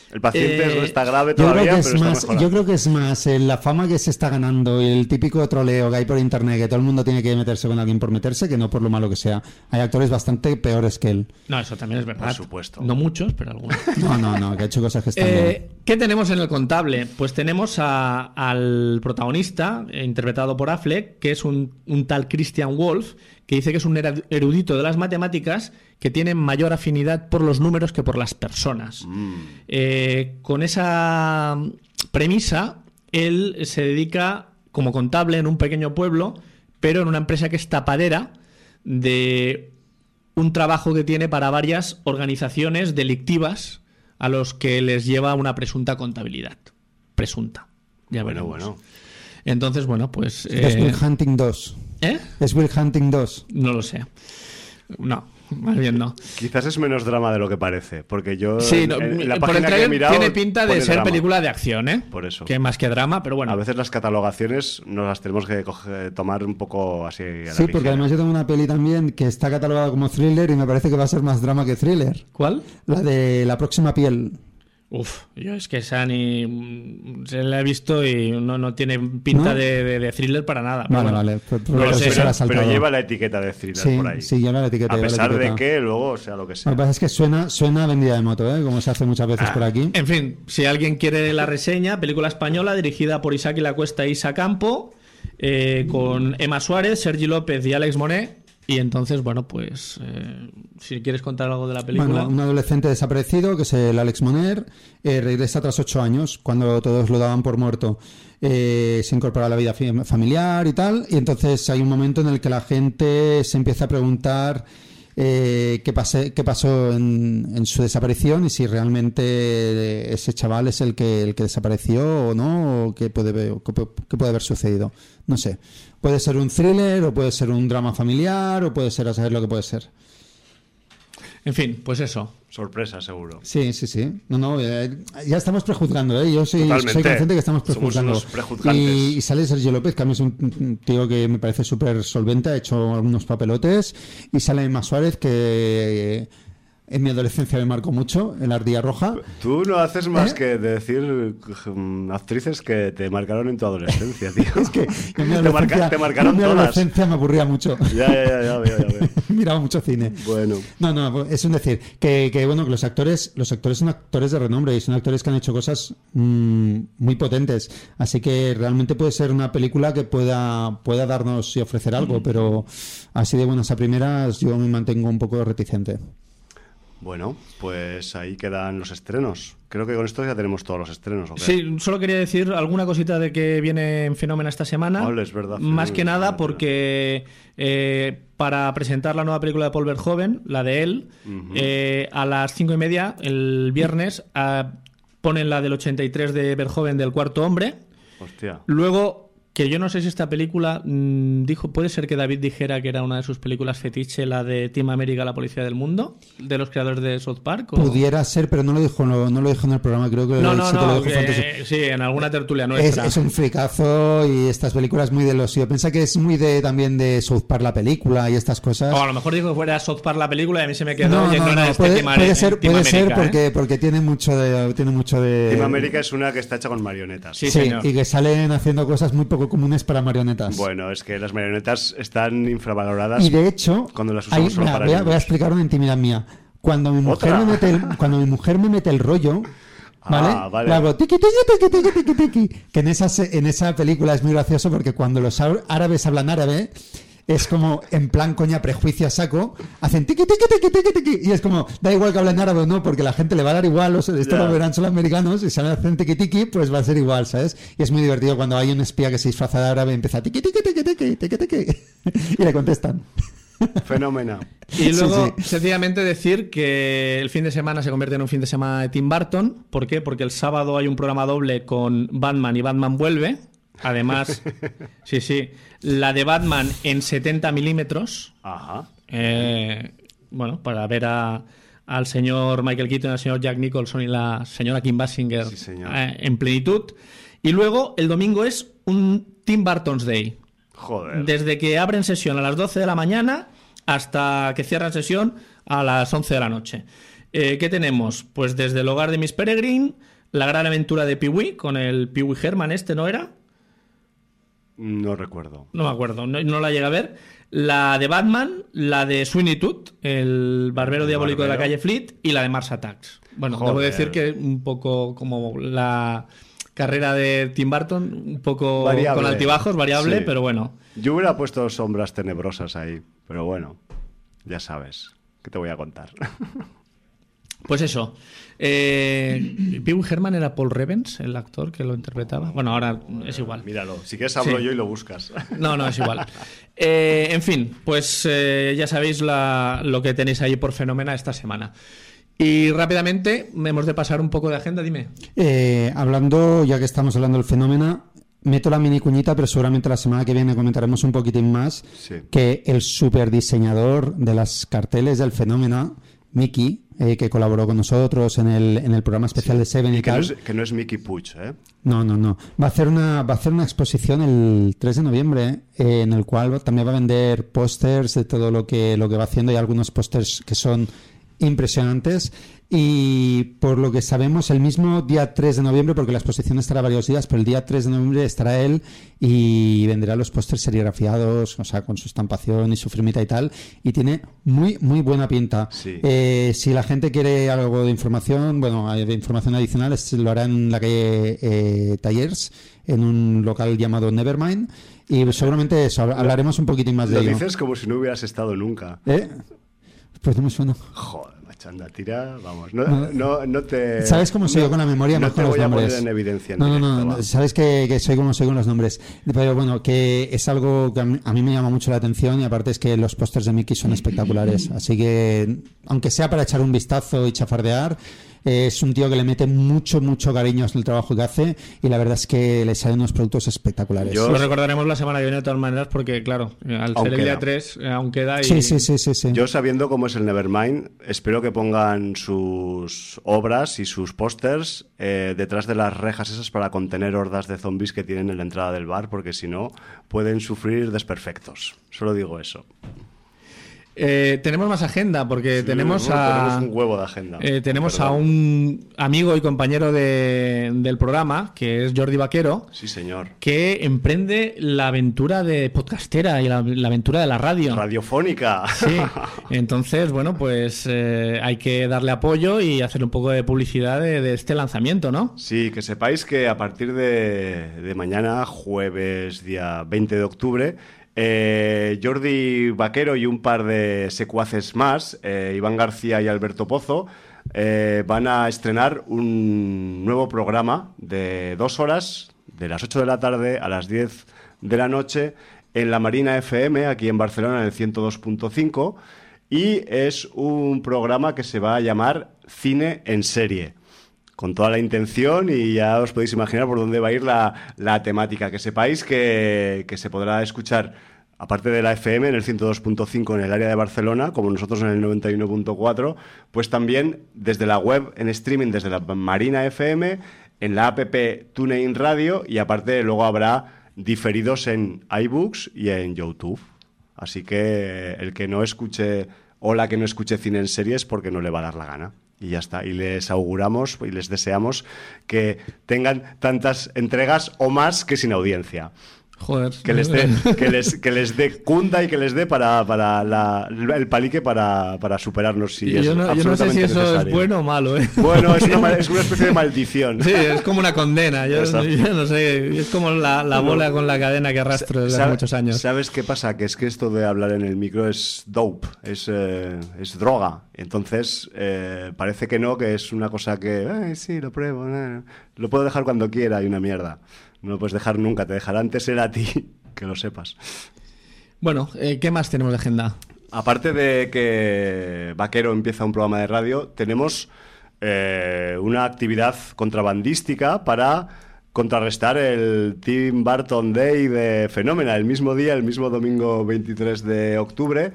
El paciente Eh, no está grave Yo todavía, creo, que pero es está más, mejorando. yo creo que es más eh, la fama que se está ganando y el típico troleo que hay por internet, que todo el mundo tiene que meterse con alguien por meterse, que no por lo malo que sea. Hay actores bastante peores que él. No, eso también es verdad. Por supuesto. No muchos, pero algunos. No, no, no, que ha hecho cosas que están bien. Eh, ¿Qué tenemos en el contable? Pues tenemos a- al protagonista, eh, interpretado por Affleck, que es un, un tal Christian Wolff, que dice que es un era- erudito de las matemáticas que tiene mayor afinidad por los números que por las personas. Mm. Eh, con esa premisa, él se dedica como contable en un pequeño pueblo, pero en una empresa que es tapadera de un trabajo que tiene para varias organizaciones delictivas a los que les lleva una presunta contabilidad. Presunta. Ya Bueno, veremos. bueno. Entonces, bueno, pues... Es eh, Will Hunting dos. ¿Eh? Es Will Hunting dos. No lo sé. No, más bien no. Quizás es menos drama de lo que parece, porque yo Sí, en, no, en la por el página que he trailer mirado tiene pinta de pone ser drama. película de acción, ¿eh? Por eso. Que más que drama, pero bueno. A veces las catalogaciones nos las tenemos que coger- tomar un poco así a la Sí, porque ligera. además yo tengo una peli también que está catalogada como thriller y me parece que va a ser más drama que thriller. ¿Cuál? La de La próxima piel. Uf, yo es que esa ni mm, se la he visto y no, no tiene pinta ¿No? de, de- de thriller para nada. pero Vale, bueno. vale. Pues, pues No lo eso sé, se la pero, ha saltado. pero lleva la etiqueta de thriller Sí, por ahí. sí, lleva la etiqueta. A lleva la pesar de etiqueta. que luego sea lo que Lo sea. que pasa es que suena, suena vendida de moto, ¿eh? Como se hace muchas veces Ah. por aquí. En fin, si alguien quiere la reseña, película española dirigida por Isaac y la Cuesta e Isa Campo, eh, con Emma Suárez, Sergi López y Alex Monet. Y entonces, bueno, pues eh, si quieres contar algo de la película. Bueno, un adolescente desaparecido, que es el Alex Moner, eh, regresa tras ocho años, cuando todos lo daban por muerto. Eh, se incorpora a la vida fi- familiar y tal, y entonces hay un momento en el que la gente se empieza a preguntar eh, qué, pase- qué pasó en, en su desaparición y si realmente ese chaval es el que, el que desapareció o no, o qué puede, o qué pu- qué puede haber sucedido. No sé. Puede ser un thriller, o puede ser un drama familiar, o puede ser a saber lo que puede ser. En fin, pues eso. Sorpresa, seguro. Sí, sí, sí. No, no, eh, ya estamos prejuzgando, ¿eh? Yo soy, Totalmente. soy consciente que estamos Somos prejuzgando. unos prejuzgantes. Y, y sale Sergio López, que a mí es un, un tío que me parece súper solvente, ha hecho algunos papelotes. Y sale Emma Suárez, que eh, en mi adolescencia me marcó mucho, en La Ardilla Roja. Tú no haces más ¿Eh? que decir mm, actrices que te marcaron en tu adolescencia, tío. Es que en mi te, marca- adolescencia, te marcaron en mi todas. adolescencia me aburría mucho. Ya, ya, ya, ya veo, ya veo. Miraba mucho cine. Bueno. No, no, es un decir que, que bueno, que los actores, los actores son actores de renombre y son actores que han hecho cosas mmm, muy potentes. Así que realmente puede ser una película que pueda, pueda darnos y ofrecer algo, pero así de buenas a primeras yo me mantengo un poco reticente. Bueno, pues ahí quedan los estrenos. Creo que con esto ya tenemos todos los estrenos, ¿o qué? Sí, solo quería decir alguna cosita de que viene en Fenómeno esta semana. Ole, es verdad, Más Fenómeno, que nada es verdad. porque eh, para presentar la nueva película de Paul Verhoeven, la de él, Ujú. eh, a las cinco y media, el viernes, ah, ponen la del ochenta y tres de Verhoeven del Cuarto Hombre. Hostia. Luego, que yo no sé si esta película mmm, dijo, puede ser que David dijera que era una de sus películas fetiche, la de Team America, la policía del mundo, de los creadores de South Park. ¿o? Pudiera ser, pero no lo dijo, no, no lo dijo en el programa, creo que No, no, sí te lo no, dijo que- Fantasy. sí, en alguna tertulia Es, nuestra. es un fricazo y estas películas muy de los... Yo pienso que es muy de también de South Park la película y estas cosas. O a lo mejor dijo que fuera South Park la película y a mí se me quedó No, y no, no, no, era este puede, Team, puede Are- ser, Team puede ser America, ¿eh? porque, porque tiene mucho de... Tiene mucho de Team América es una que está hecha con marionetas. Sí, Sí, señor. y que salen haciendo cosas muy poco comunes para marionetas. Bueno, es que las marionetas están infravaloradas. Y de hecho, cuando las usamos hay- solo mira, para voy, a, niños. voy a explicar una intimidad mía. Cuando mi mujer ¿Otra? me mete el, cuando mi mujer me mete el rollo, ¿vale? Ah, vale. Le hago tiqui, tiqui, tiqui, tiqui, tiqui, tiqui. Que en esa, se- en esa película es muy gracioso porque cuando los á- árabes hablan árabe es como en plan coña prejuicio a saco, hacen tiqui, tiqui, tiqui, tiqui, tiqui, y es como, da igual que hablen árabe o no, porque la gente le va a dar igual, o sea, esto Ya. lo verán solo americanos, y si hacen tiqui tiqui, pues va a ser igual, ¿sabes? Y es muy divertido cuando hay un espía que se disfraza de árabe y empieza tiqui, tiqui, tiqui, tiqui, tiqui, tiqui, y le contestan. Fenómeno. Y luego, Sí, sencillamente decir que el fin de semana se convierte en un fin de semana de Tim Burton. ¿Por qué? Porque el sábado hay un programa doble con Batman y Batman Vuelve. Además, sí, sí, la de Batman en setenta milímetros. Ajá. Eh, bueno, para ver a, al señor Michael Keaton, al señor Jack Nicholson y la señora Kim Basinger Sí, señor. eh, en plenitud. Y luego el domingo es un Tim Burton's Day. Joder. Desde que abren sesión a las doce de la mañana hasta que cierran sesión a las once de la noche. Eh, ¿Qué tenemos? Pues desde el hogar de Miss Peregrine, la gran aventura de Pee-wee, con el Pee-wee Herman este, ¿no era? No recuerdo. No me acuerdo, no, no la llegué a ver. La de Batman, la de Sweeney Todd, el barbero el diabólico barbero. de la calle Fleet, y la de Mars Attacks. Bueno, Joder. debo decir que un poco como la carrera de Tim Burton, un poco variable. Con altibajos, variable, sí. pero bueno. Yo hubiera puesto sombras tenebrosas ahí, pero bueno, ya sabes, ¿qué te voy a contar? Pues eso. Eh, Pee-wee Herman era Paul Revens, el actor que lo interpretaba. Bueno, ahora es igual. Míralo, si quieres hablo sí. yo y lo buscas. No, no, es igual. Eh, en fin, pues eh, ya sabéis la, lo que tenéis ahí por Fenómena esta semana. Y rápidamente, hemos de pasar un poco de agenda, dime. Eh, hablando, ya que estamos hablando del Fenómena, meto la mini cuñita, pero seguramente la semana que viene comentaremos un poquitín más sí. que el superdiseñador de las carteles del Fenómena, Miki, eh, que colaboró con nosotros en el, en el programa especial sí. de Seven y, y que tal. No es, que no es Miki Puig, ¿eh? No, no, no. Va a hacer una, va a hacer una exposición el tres de noviembre, eh, en el cual también va a vender pósters de todo lo que, lo que va haciendo. Hay algunos pósters que son impresionantes. Y por lo que sabemos, el mismo día tres de noviembre, porque la exposición estará varios días, pero el día tres de noviembre estará él y venderá los pósters serigrafiados, o sea, con su estampación y su firmita y tal, y tiene muy, muy buena pinta. Sí. Eh, si la gente quiere algo de información, bueno, de información adicional, lo hará en la calle eh, Tallers, en un local llamado Nevermind, y seguramente eso, hablaremos un poquitín más lo de ello. Lo dices como si no hubieras estado nunca. ¿Eh? Pues no me suena. Joder. Anda, tira, vamos, no, no, no, no te... ¿Sabes cómo soy no, yo con la memoria? No te con voy los a nombres. poner en evidencia. En no, directo, no, no, va. sabes que, que soy como soy con los nombres. Pero bueno, que es algo que a mí, a mí me llama mucho la atención y aparte es que los pósters de Mickey son espectaculares. Así que, aunque sea para echar un vistazo y chafardear, es un tío que le mete mucho, mucho cariño en el trabajo que hace y la verdad es que le salen unos productos espectaculares. Yo... Lo recordaremos la semana que viene de todas maneras porque, claro, al ser el día tres aún queda y... Sí, sí, sí, sí, sí. Yo, sabiendo cómo es el Nevermind, espero que pongan sus obras y sus pósters eh, detrás de las rejas esas para contener hordas de zombies que tienen en la entrada del bar, porque si no, pueden sufrir desperfectos. Solo digo eso. Eh, tenemos más agenda porque sí, tenemos a tenemos un huevo de agenda. Eh, tenemos Perdón. a un amigo y compañero de, del programa que es Jordi Vaquero. Sí, señor. Que emprende la aventura de podcastera y la, la aventura de la radio. Radiofónica. Sí. Entonces, bueno, pues eh, hay que darle apoyo y hacer un poco de publicidad de, de este lanzamiento, ¿no? Sí, que sepáis que a partir de, de mañana, jueves, día veinte de octubre, Eh, Jordi Vaquero y un par de secuaces más, eh, Iván García y Alberto Pozo, eh, van a estrenar un nuevo programa de dos horas, de las ocho de la tarde a las diez de la noche, en la Marina F M, aquí en Barcelona, en el ciento dos punto cinco, y es un programa que se va a llamar Cine en Serie. Con toda la intención y ya os podéis imaginar por dónde va a ir la, la temática. Que sepáis que, que se podrá escuchar, aparte de la F M, en el ciento dos punto cinco en el área de Barcelona, como nosotros en el noventa y uno punto cuatro, pues también desde la web en streaming, desde la Marina F M, en la app TuneIn Radio y aparte luego habrá diferidos en iBooks y en YouTube. Así que el que no escuche o la que no escuche Cine en Series porque no le va a dar la gana. Y ya está, y les auguramos y les deseamos que tengan tantas entregas o más que sin audiencia. Joder. Que les dé, que les, que les dé cunda y que les dé para, para la, el palique para, para superarnos. Si yo, es no, yo no sé si eso necesario. Es bueno o malo, ¿eh? Bueno, es una, es una especie de maldición. Sí, es como una condena. Yo, yo no sé, es como la, la bola con la cadena que arrastro desde hace muchos años. ¿Sabes qué pasa? Que es que esto de hablar en el micro es dope, es, eh, es droga. Entonces, eh, parece que no, que es una cosa que, ay, sí, lo pruebo, no, lo puedo dejar cuando quiera y una mierda. No lo puedes dejar nunca, te dejará antes ser a ti, que lo sepas. Bueno, eh, ¿qué más tenemos de agenda? Aparte de que Vaquero empieza un programa de radio, tenemos eh, una actividad contrabandística para contrarrestar el Tim Burton Day de Fenómena. El mismo día, el mismo domingo veintitrés de octubre,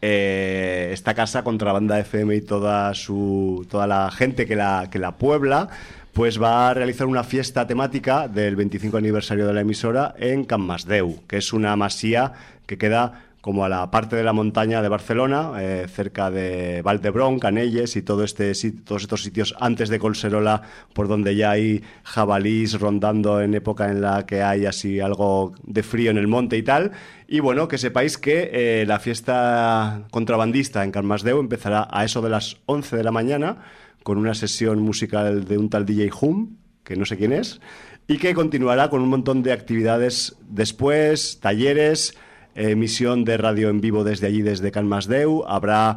eh, esta casa, Contrabanda F M y toda, su, toda la gente que la, que la puebla, pues va a realizar una fiesta temática del veinticinco aniversario de la emisora en Can Masdeu, que es una masía que queda como a la parte de la montaña de Barcelona, eh, cerca de Valdebron, Canelles y todo este, todos estos sitios antes de Collserola, por donde ya hay jabalís rondando en época en la que hay así algo de frío en el monte y tal. Y bueno, que sepáis que eh, la fiesta contrabandista en Can Masdeu empezará a eso de las once de la mañana con una sesión musical de un tal D J Hum, que no sé quién es, y que continuará con un montón de actividades después, talleres, emisión de radio en vivo desde allí, desde Can Masdeu, habrá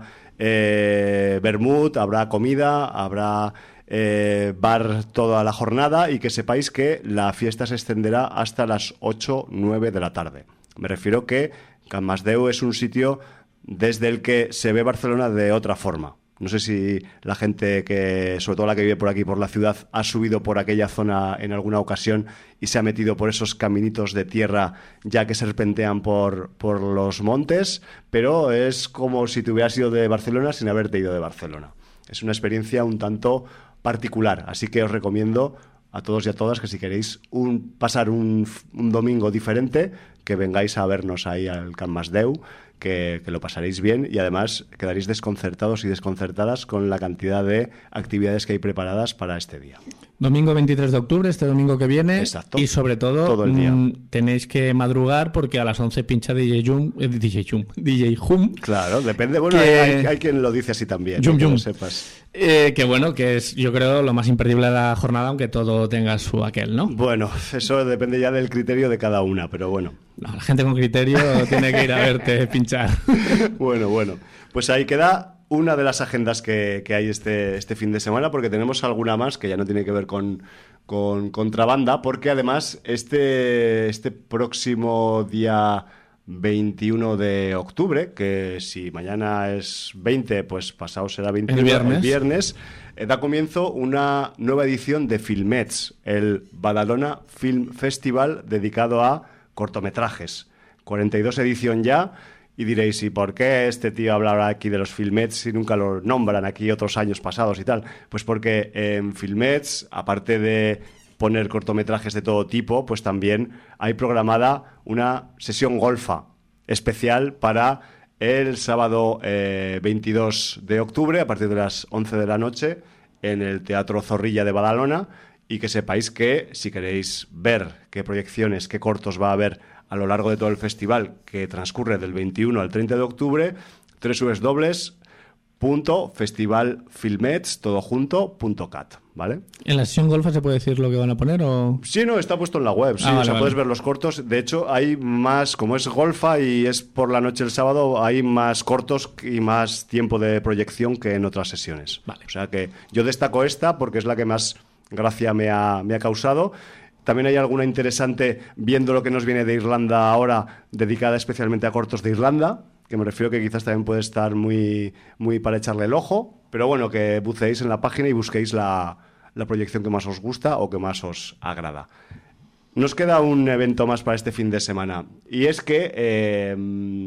eh, vermut, habrá comida, habrá eh, bar toda la jornada, y que sepáis que la fiesta se extenderá hasta las ocho, nueve de la tarde. Me refiero que Can Masdeu es un sitio desde el que se ve Barcelona de otra forma. No sé si la gente que, sobre todo la que vive por aquí, por la ciudad, ha subido por aquella zona en alguna ocasión y se ha metido por esos caminitos de tierra ya que serpentean por, por los montes, pero es como si te hubieras ido de Barcelona sin haberte ido de Barcelona. Es una experiencia un tanto particular, así que os recomiendo a todos y a todas que si queréis un, pasar un, un domingo diferente, que vengáis a vernos ahí al Can Masdeu, que, que lo pasaréis bien y además quedaréis desconcertados y desconcertadas con la cantidad de actividades que hay preparadas para este día. Domingo veintitrés de octubre, este domingo que viene. Exacto. Y sobre todo, todo el día. Mmm, tenéis que madrugar porque a las once pincha D J Hum, eh, D J Hum, D J Hum. Claro, depende. Bueno, que... hay, hay quien lo dice así también, Yum, que yum. lo sepas. Eh, que bueno, que es, yo creo, lo más imperdible de la jornada, aunque todo tenga su aquel, ¿no? Bueno, eso depende ya del criterio de cada una, pero bueno. No, la gente con criterio tiene que ir a verte pinchar. Bueno, bueno. Pues ahí queda una de las agendas que, que hay este, este fin de semana, porque tenemos alguna más que ya no tiene que ver con, con contrabanda, porque además este, este próximo día veintiuno de octubre, que si mañana es veinte, pues pasado será veintiuno, el viernes, el viernes eh, da comienzo una nueva edición de Filmets, el Badalona Film Festival dedicado a cortometrajes. cuarenta y dos edición ya. Y diréis, ¿y por qué este tío habla ahora aquí de los Filmets si nunca lo nombran aquí otros años pasados y tal? Pues porque en Filmets, aparte de poner cortometrajes de todo tipo, pues también hay programada una sesión golfa especial para el sábado eh, veintidós de octubre, a partir de las once de la noche, en el Teatro Zorrilla de Badalona. Y que sepáis que si queréis ver qué proyecciones, qué cortos va a haber a lo largo de todo el festival, que transcurre del veintiuno al treinta de octubre, doble u doble u doble u punto festivalfilmets todo junto punto cat, ¿vale? ¿En la sesión golfa se puede decir lo que van a poner o...? Sí, no, está puesto en la web, sí, ah, o vale, sea, vale. puedes ver los cortos. De hecho, hay más, como es golfa y es por la noche el sábado, hay más cortos y más tiempo de proyección que en otras sesiones. Vale. O sea que yo destaco esta porque es la que más gracia me ha, me ha causado. También hay alguna interesante viendo lo que nos viene de Irlanda ahora, dedicada especialmente a cortos de Irlanda, que me refiero que quizás también puede estar muy, muy para echarle el ojo, pero bueno, que buceéis en la página y busquéis la, la proyección que más os gusta o que más os agrada. Nos queda un evento más para este fin de semana, y es que eh,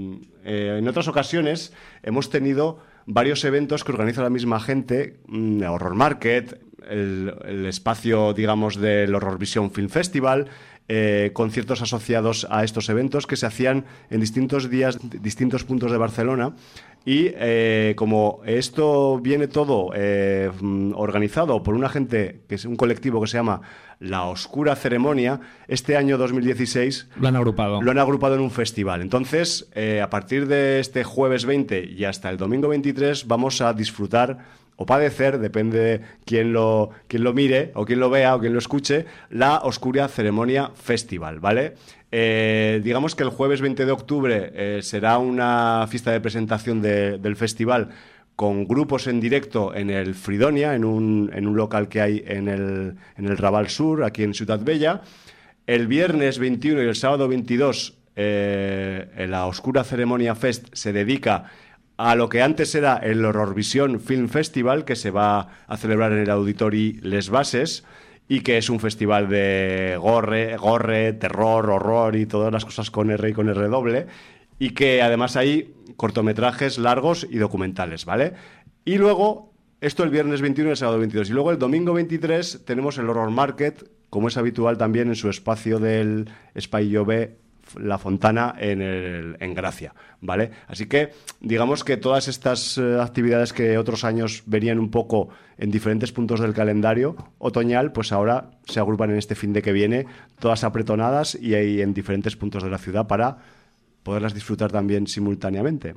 eh, en otras ocasiones hemos tenido varios eventos que organiza la misma gente, mm, Horror Market, el, el espacio, digamos, del Horror Vision Film Festival, eh, conciertos asociados a estos eventos que se hacían en distintos días, distintos puntos de Barcelona. Y eh, como esto viene todo eh, organizado por una gente, que es un colectivo que se llama La Oscura Ceremonia, este año dos mil dieciséis Lo han agrupado. Lo han agrupado en un festival. Entonces, eh, a partir de este jueves veinte y hasta el domingo veintitrés vamos a disfrutar o padecer, depende de quién lo, quién lo mire o quién lo vea o quién lo escuche, la Oscura Ceremonia Festival, ¿vale? Eh, digamos que el jueves veinte de octubre eh, será una fiesta de presentación de, del festival con grupos en directo en el Fridonia, en un, en un local que hay en el, en el Raval Sur, aquí en Ciutat Bella. El viernes veintiuno y el sábado veintidós, eh, en la Oscura Ceremonia Fest se dedica a lo que antes era el Horror Vision Film Festival, que se va a celebrar en el Auditori Les Bases, y que es un festival de gorre, gorre, terror, horror y todas las cosas con R y con R doble, y que además hay cortometrajes largos y documentales, ¿vale? Y luego, esto el viernes veintiuno y el sábado veintidós, y luego el domingo veintitrés tenemos el Horror Market, como es habitual también en su espacio del Espai Jove La Fontana en, el, en Gracia, ¿vale? Así que digamos que todas estas eh, actividades que otros años venían un poco en diferentes puntos del calendario otoñal, pues ahora se agrupan en este fin de que viene, todas apretonadas y ahí en diferentes puntos de la ciudad para poderlas disfrutar también simultáneamente.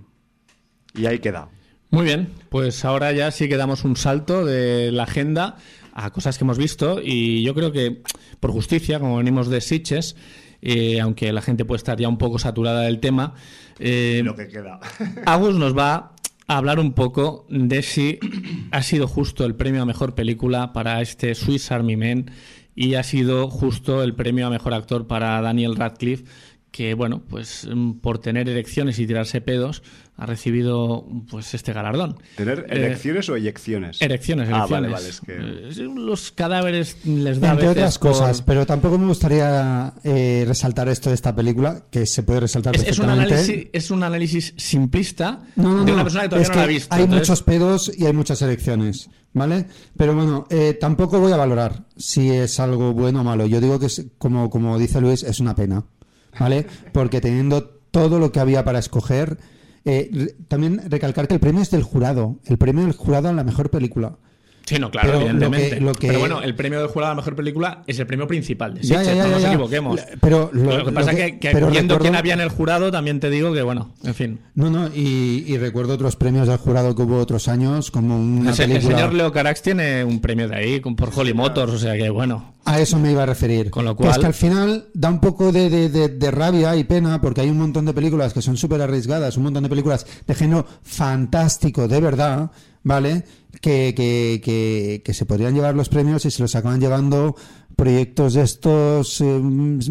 Y ahí queda. Muy bien, pues ahora ya sí que damos un salto de la agenda a cosas que hemos visto y yo creo que por justicia, como venimos de Sitges, Eh, aunque la gente puede estar ya un poco saturada del tema, eh, lo que queda. Agus nos va a hablar un poco de si ha sido justo el premio a mejor película para este Swiss Army Man y ha sido justo el premio a mejor actor para Daniel Radcliffe, que bueno, pues por tener erecciones y tirarse pedos ha recibido pues este galardón. ¿Tener erecciones eh, o eyecciones? Erecciones, erecciones. Ah, vale, vale, es que... Los cadáveres les da entre a veces otras cosas, por... pero tampoco me gustaría eh, resaltar esto de esta película, que se puede resaltar es, perfectamente. Es un, análisis, es un análisis simplista no, no, de una no, persona que todavía es no que la ha visto. Hay entonces... muchos pedos y hay muchas elecciones, ¿vale? Pero bueno, eh, tampoco voy a valorar si es algo bueno o malo. Yo digo que, es, como, como dice Luis, es una pena, ¿vale? Porque teniendo todo lo que había para escoger, eh, también recalcar que el premio es del jurado, el premio del jurado a la mejor película. Sí, no, claro, pero evidentemente. Lo que, lo que... Pero bueno, el premio del jurado a la mejor película es el premio principal de ya, Sitges, ya, ya, no nos ya, ya. equivoquemos. Pero lo, lo que pasa es que, que pero viendo recuerdo... quién había en el jurado, también te digo que, bueno, en fin. No, no, y, y recuerdo otros premios del jurado que hubo otros años, como una el, película... el señor Leo Carax tiene un premio de ahí, por Holly Motors, o sea que, bueno... A eso me iba a referir. Con lo cual... Que es que al final da un poco de, de, de, de rabia y pena, porque hay un montón de películas que son súper arriesgadas, un montón de películas de género fantástico, de verdad, ¿vale? Que, que, que, que se podrían llevar los premios y se los acaban llevando proyectos de estos eh,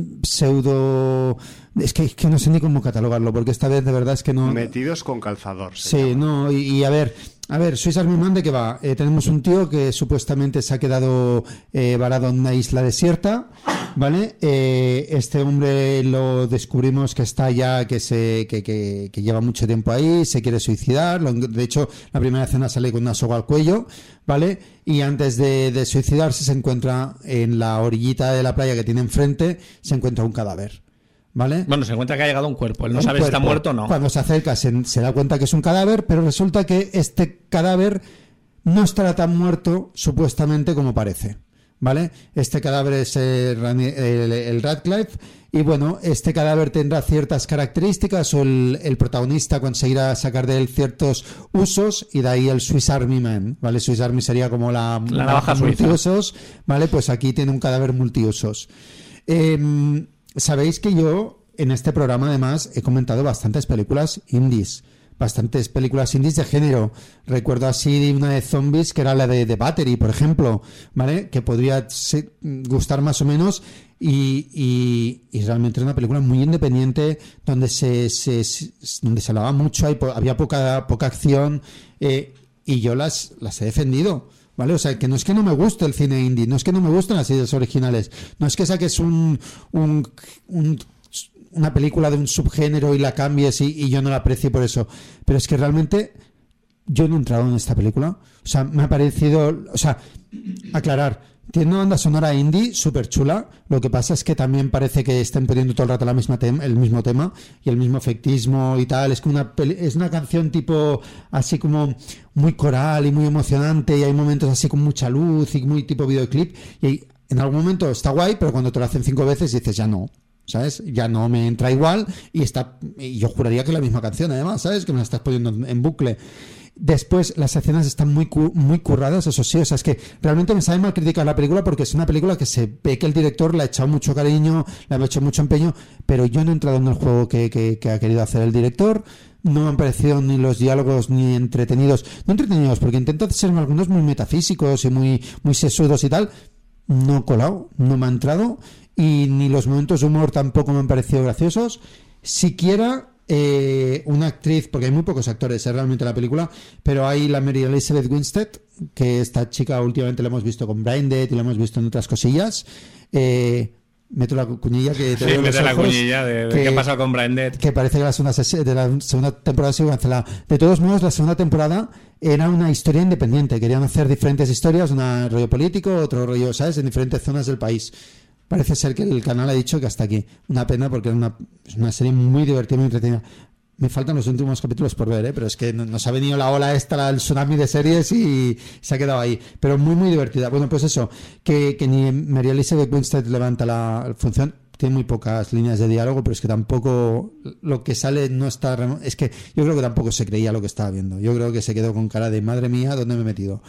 pseudo... Es que, es que no sé ni cómo catalogarlo, porque esta vez de verdad es que no... Metidos con calzador. Sí, llama. no, y, y a ver... A ver, Swiss Army Man, ¿de qué va? Eh, tenemos un tío que supuestamente se ha quedado eh, varado en una isla desierta, ¿vale? Eh, este hombre lo descubrimos que está ya, que se que, que, que lleva mucho tiempo ahí, se quiere suicidar. Lo, de hecho, la primera escena sale con una soga al cuello, ¿vale? Y antes de, de suicidarse se encuentra en la orillita de la playa que tiene enfrente, se encuentra un cadáver. ¿Vale? Bueno, se encuentra que ha llegado un cuerpo. Él no un sabe cuerpo. si está muerto o no. Cuando se acerca se, se da cuenta que es un cadáver, pero resulta que este cadáver no estará tan muerto supuestamente como parece. ¿Vale? Este cadáver es el, el, el Radcliffe y bueno, este cadáver tendrá ciertas características o el, el protagonista conseguirá sacar de él ciertos usos y de ahí el Swiss Army Man, ¿vale? Swiss Army sería como la, la navaja suiza. Multiusos, ¿vale? Pues aquí tiene un cadáver multiusos. Eh, Sabéis que yo en este programa además he comentado bastantes películas indies, bastantes películas indies de género. Recuerdo así una de zombies que era la de The Battery, por ejemplo, ¿vale? Que podría ser, gustar más o menos y, y, y realmente era una película muy independiente donde se, se, se donde se hablaba mucho, hay, había poca, poca acción eh, y yo las, las he defendido. ¿Vale? O sea, que no es que no me guste el cine indie, no es que no me gusten las ideas originales, no es que saques un, un, un, una película de un subgénero y la cambies y, y yo no la aprecie por eso, pero es que realmente yo no he entrado en esta película. O sea, me ha parecido... O sea, aclarar, tiene una banda sonora indie súper chula, lo que pasa es que también parece que estén poniendo todo el rato la misma tem- el mismo tema y el mismo efectismo y tal. Es como una peli- es una canción tipo así como muy coral y muy emocionante y hay momentos así con mucha luz y muy tipo videoclip y en algún momento está guay, pero cuando te lo hacen cinco veces dices ya no, ¿sabes? Ya no me entra igual y está y yo juraría que es la misma canción además, ¿sabes? Que me la estás poniendo en, en bucle. Después, las escenas están muy cu- muy curradas, eso sí, o sea, es que realmente me sabe mal criticar la película porque es una película que se ve que el director le ha echado mucho cariño, le ha hecho mucho empeño, pero yo no he entrado en el juego que, que, que ha querido hacer el director, no me han parecido ni los diálogos ni entretenidos, no entretenidos, porque intenta ser algunos muy metafísicos y muy, muy sesudos y tal, no he colado, no me ha entrado, y ni los momentos de humor tampoco me han parecido graciosos, siquiera... Eh, una actriz, porque hay muy pocos actores eh, realmente en la película, pero hay la Mary Elizabeth Winstead, que esta chica últimamente la hemos visto con Blinded y la hemos visto en otras cosillas. Eh, meto la cuñilla que te sí, veo meto los la ojos, cuñilla de, de que, qué ha pasado con Blinded. Que parece que la segunda, ses- de la segunda temporada se iba a cancelar. De todos modos, la segunda temporada era una historia independiente. Querían hacer diferentes historias, un rollo político, otro rollo, ¿sabes? En diferentes zonas del país. parece ser que el canal ha dicho que hasta aquí. Una pena porque es una, es una serie muy divertida, muy entretenida. Me faltan los últimos capítulos por ver, ¿eh? Pero es que nos ha venido la ola esta, el tsunami de series y se ha quedado ahí. Pero muy, muy divertida. Bueno, pues eso, que, que ni Mary Elizabeth Winstead levanta la función. Tiene muy pocas líneas de diálogo, pero es que tampoco lo que sale no está... Es que yo creo que tampoco se creía lo que estaba viendo. Yo creo que se quedó con cara de madre mía, ¿dónde me he metido?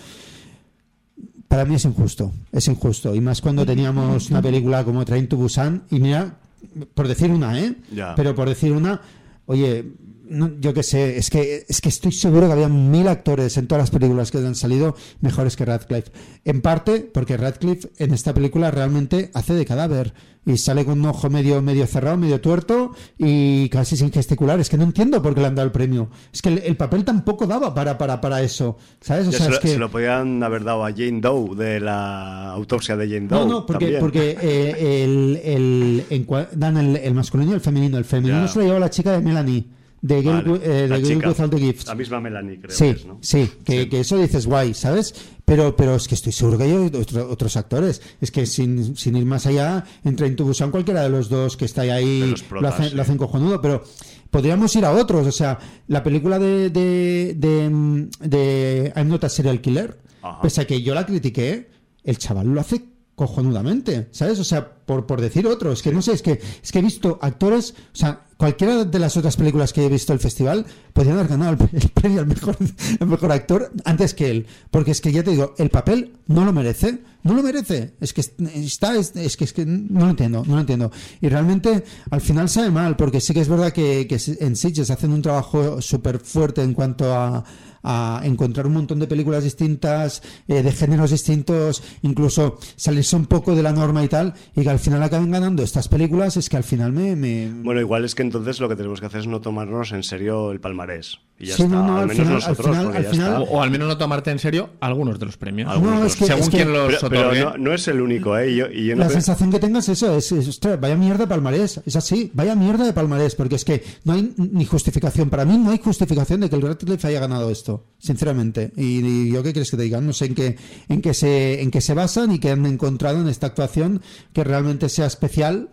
Para mí es injusto, es injusto. Y más cuando teníamos una película como Train to Busan, y mira, por decir una, ¿eh? Ya. Pero por decir una... Oye, no, yo qué sé, es que es que estoy seguro que había mil actores en todas las películas que han salido mejores que Radcliffe. En parte porque Radcliffe en esta película realmente hace de cadáver y sale con un ojo medio medio cerrado, medio tuerto y casi sin gesticular. Es que no entiendo por qué le han dado el premio. Es que el, el papel tampoco daba para para para eso, ¿sabes? O Ya sea, se, es lo, que se lo podían haber dado a Jane Doe de la autopsia de Jane Doe. no, no, porque, también. porque eh, el, el, en cua- dan el, el masculino y el femenino. El femenino Ya. se lo lleva la chica de Melanie, de Girl, Vale. Wi- eh, La de Girl chica, Without the Gifts. la misma Melanie, creo Sí, que es, ¿no? sí, que, Sí. que eso dices guay, ¿sabes? Pero, pero es que estoy seguro que hay otro- otros actores. Es que sin, sin ir más allá, en Train to Busan cualquiera de los dos que está De ahí los protas, lo, hacen, sí. lo hacen cojonudo, pero podríamos ir a otros. O sea, la película de, de, de, de I'm Not a Serial Killer, Ajá. pese a que yo la critiqué, el chaval lo hace cojonudamente, ¿sabes? O sea, por, por decir otro, es que no sé, es que es que he visto actores, o sea, cualquiera de las otras películas que he visto el festival podrían haber ganado el, el premio al mejor, al mejor actor antes que él, porque es que ya te digo, el papel no lo merece, no lo merece, es que está, es, es que es que no lo entiendo, no lo entiendo, y realmente al final sabe mal, porque sí que es verdad que, que en Sitges hacen un trabajo súper fuerte en cuanto a a encontrar un montón de películas distintas, eh, de géneros distintos, incluso salirse un poco de la norma y tal, y que al final acaben ganando estas películas, es que al final me... me... Bueno, igual es que entonces lo que tenemos que hacer es no tomarnos en serio el palmarés. Y ya Sí, está, no, no, al al menos final- nosotros, al final- porque al ya final- está. O, o al menos no tomarte en serio algunos de los premios. Algunos No, de es los- que- Según es quien los Pero, pero otorgue. no, no es el único, ¿eh? Y yo, y yo no La pe- sensación que tengas es eso, es, es, ostras, vaya mierda de palmarés, es así, vaya mierda de palmarés, porque es que no hay ni justificación, para mí no hay justificación de que el Radcliffe haya ganado esto, sinceramente, y, y yo qué quieres que te digan, no sé en qué, en qué se, en qué se basan y qué han encontrado en esta actuación que realmente sea especial,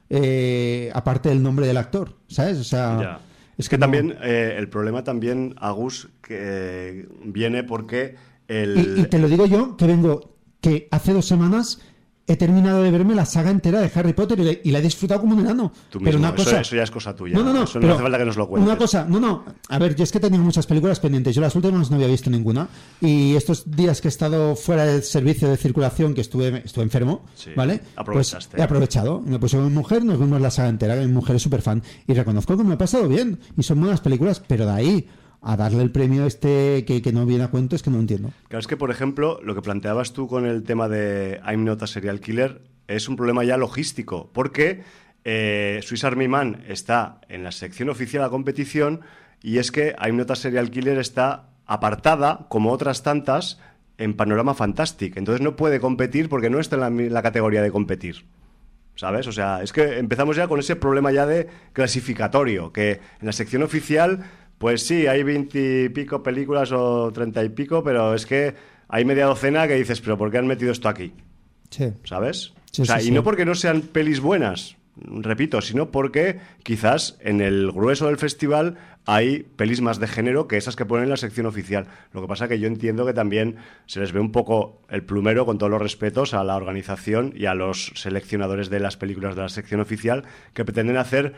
eh, aparte del nombre del actor, ¿sabes? O sea, Ya. es Es que no- también, eh, el problema también, Agus, que eh, viene porque el... Y, y te lo digo yo, que vengo, que hace dos semanas he terminado de verme la saga entera de Harry Potter y, le- y la he disfrutado como un enano. Tú pero mismo, una cosa, eso, eso ya es cosa tuya. No, no, no. Eso no pero hace falta que nos lo cuentes. Una cosa, no, no. A ver, yo es que he tenido muchas películas pendientes. Yo las últimas no había visto ninguna. Y estos días que he estado fuera del servicio de circulación, que estuve, estuve enfermo, Sí, ¿vale? aprovechaste. Pues he aprovechado. Me puse con mi mujer, nos vimos la saga entera, que mi mujer es súper fan. Y reconozco que me he pasado bien. Y son buenas películas, pero de ahí a darle el premio este que, que no viene a cuento es que no lo entiendo. Claro, es que, por ejemplo, lo que planteabas tú con el tema de I'm Not a Serial Killer es un problema ya logístico, porque eh, Swiss Army Man está en la sección oficial de la competición y es que I'm Not a Serial Killer está apartada, como otras tantas, en Panorama Fantastic. Entonces no puede competir porque no está en la, en la categoría de competir. ¿Sabes? O sea, es que empezamos ya con ese problema ya de clasificatorio, que en la sección oficial, pues sí, hay veinte y pico películas o treinta y pico, pero es que hay media docena que dices, pero ¿por qué han metido esto aquí? Sí. ¿Sabes? Sí, o sea, sí, y sí. no porque no sean pelis buenas, repito, sino porque quizás en el grueso del festival hay pelis más de género que esas que ponen en la sección oficial. Lo que pasa que yo entiendo que también se les ve un poco el plumero, con todos los respetos a la organización y a los seleccionadores de las películas de la sección oficial, que pretenden hacer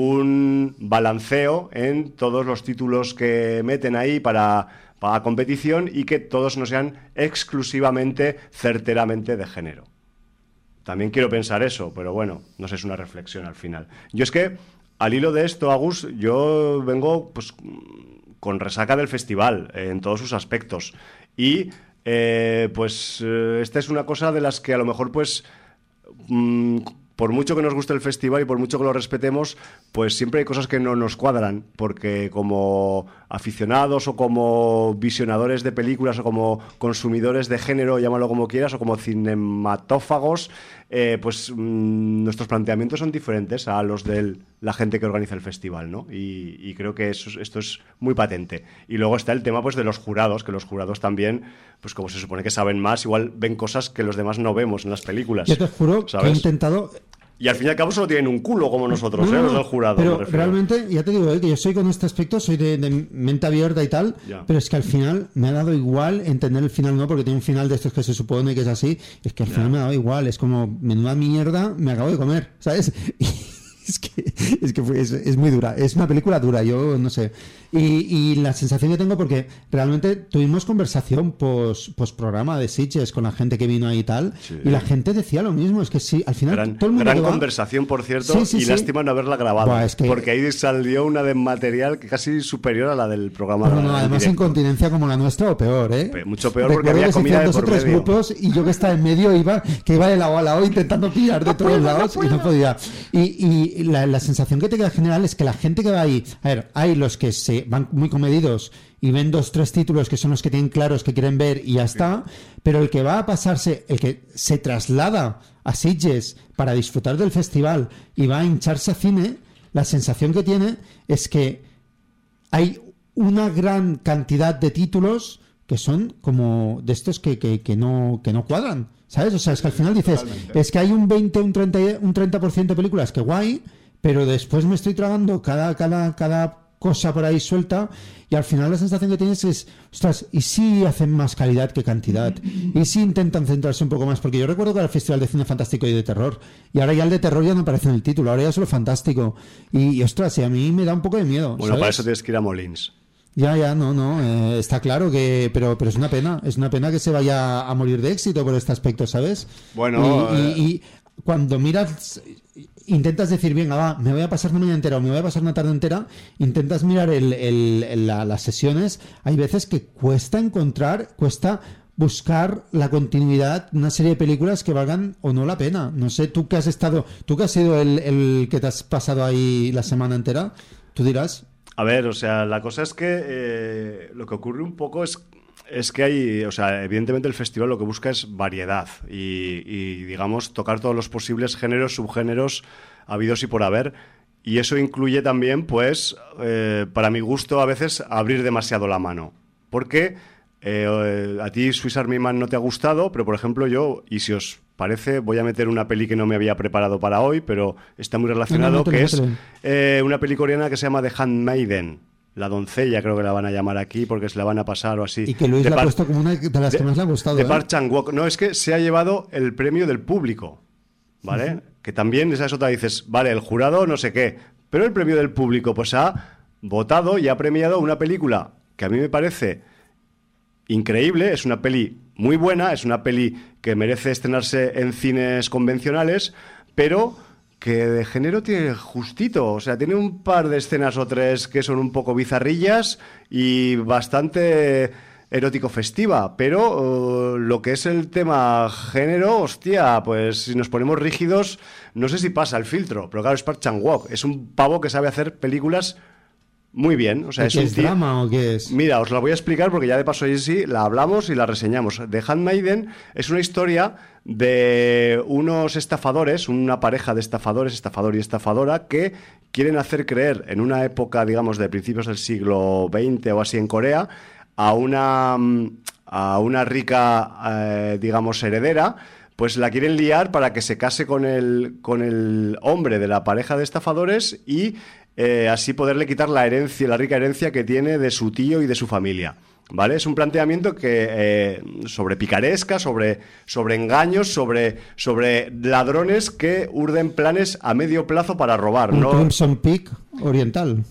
un balanceo en todos los títulos que meten ahí para, para la competición y que todos no sean exclusivamente, certeramente de género. También quiero pensar eso, pero bueno, no sé, es una reflexión al final. Yo es que, al hilo de esto, Agus, yo vengo pues con resaca del festival, eh, en todos sus aspectos. Y, eh, pues, eh, esta es una cosa de las que a lo mejor, pues, mmm, por mucho que nos guste el festival y por mucho que lo respetemos, pues siempre hay cosas que no nos cuadran, porque como aficionados o como visionadores de películas o como consumidores de género, llámalo como quieras, o como cinematófagos, eh, pues mmm, nuestros planteamientos son diferentes a los del la gente que organiza el festival, ¿no? Y, y creo que eso, esto es muy patente. Y luego está el tema, pues, de los jurados, que los jurados también, pues como se supone que saben más, igual ven cosas que los demás no vemos en las películas. Yo te juro, ¿sabes?, que he intentado... Y al fin y al cabo solo tienen un culo como nosotros, no, no, ¿eh? Los no, del jurado. Pero realmente, ya te digo, ¿eh?, que yo soy con este aspecto, soy de, de mente abierta y tal, ya. Pero es que al final me ha dado igual entender el final, no, porque tiene un final de estos que se supone que es así, es que al ya. final me ha dado igual, es como, menuda mierda, me acabo de comer, ¿sabes? Y es que, es, que es, es muy dura, es una película dura, yo no sé. Y, y la sensación que tengo, porque realmente tuvimos conversación post, post programa de Sitges con la gente que vino ahí y tal, sí. Y la gente decía lo mismo, es que sí, al final gran, todo el mundo gran va... conversación, por cierto, sí, sí, y sí. lástima no haberla grabado. Buah, es que... porque ahí salió una de material que casi superior a la del programa. No, no, además directo. Incontinencia como la nuestra o peor, ¿eh? Mucho peor. Recuerdo porque había comida de por dos o tres medio. Grupos y yo que estaba en medio iba, que iba de lado a lado intentando pillar de todos lados y no podía. Y, y la, la sensación que te queda general es que la gente que va ahí, a ver, hay los que se van muy comedidos y ven dos, tres títulos que son los que tienen claros que quieren ver y ya está, pero el que va a pasarse, el que se traslada a Sitges para disfrutar del festival y va a hincharse a cine, la sensación que tiene es que hay una gran cantidad de títulos que son como de estos que, que, que, no, que no cuadran, ¿sabes? O sea, es que al final dices, totalmente. Es que hay un veinte, un treinta, un treinta por ciento de películas que guay, pero después me estoy tragando cada, cada, cada cosa por ahí suelta y al final la sensación que tienes es, ostras, ¿y si hacen más calidad que cantidad? ¿Y si intentan centrarse un poco más? Porque yo recuerdo que era el Festival de Cine Fantástico y de Terror y ahora ya el de terror ya no aparece en el título, ahora ya es solo fantástico y, y ostras, y a mí me da un poco de miedo. Bueno, ¿sabes? Para eso tienes que ir a Molins. Ya, ya, no, no, eh, está claro que, pero, pero es una pena, es una pena que se vaya a morir de éxito por este aspecto, ¿sabes? Bueno, y, eh... y, y cuando miras, intentas decir, venga, va, me voy a pasar una mañana entera o me voy a pasar una tarde entera, intentas mirar el, el, el, la, las sesiones, hay veces que cuesta encontrar, cuesta buscar la continuidad de una serie de películas que valgan o no la pena. No sé, tú que has estado, tú que has sido el, el que te has pasado ahí la semana entera, tú dirás. A ver, o sea, la cosa es que eh, lo que ocurre un poco es Es que hay, o sea, evidentemente el festival lo que busca es variedad y, y, digamos, tocar todos los posibles géneros, subgéneros habidos y por haber. Y eso incluye también, pues, eh, para mi gusto, a veces abrir demasiado la mano. Porque eh, a ti Swiss Army Man no te ha gustado, pero, por ejemplo, yo, y si os parece, voy a meter una peli que no me había preparado para hoy, pero está muy relacionado, no, no, no, que es eh, una peli coreana que se llama The Handmaiden. La doncella, creo que la van a llamar aquí porque se la van a pasar o así. Y que Luis la ha puesto como una de las de, que más le ha gustado. De ¿eh? Park Chan-wook. No, es que se ha llevado el premio del público, ¿vale? Uh-huh. Que también esa es otra, dices, vale, el jurado no sé qué, pero el premio del público pues ha votado y ha premiado una película que a mí me parece increíble, es una peli muy buena, es una peli que merece estrenarse en cines convencionales, pero que de género tiene justito, o sea, tiene un par de escenas o tres que son un poco bizarrillas y bastante erótico festiva, pero uh, lo que es el tema género, hostia, pues si nos ponemos rígidos, no sé si pasa el filtro, pero claro, es Park Chan-wook, es un pavo que sabe hacer películas muy bien, o sea, es ¿Qué un es tío... drama o qué es? Mira, os la voy a explicar porque ya de paso ahí sí la hablamos y la reseñamos. The Handmaiden es una historia de unos estafadores, una pareja de estafadores, estafador y estafadora, que quieren hacer creer en una época, digamos, de principios del siglo veinte o así en Corea, a una, a una rica, eh, digamos, heredera, pues la quieren liar para que se case con el, con el hombre de la pareja de estafadores y eh, así poderle quitar la herencia, la rica herencia que tiene de su tío y de su familia. ¿Vale? Es un planteamiento que eh, sobre picaresca, sobre, sobre engaños, sobre, sobre ladrones que urden planes a medio plazo para robar. Un ¿no? Crimson Peak oriental.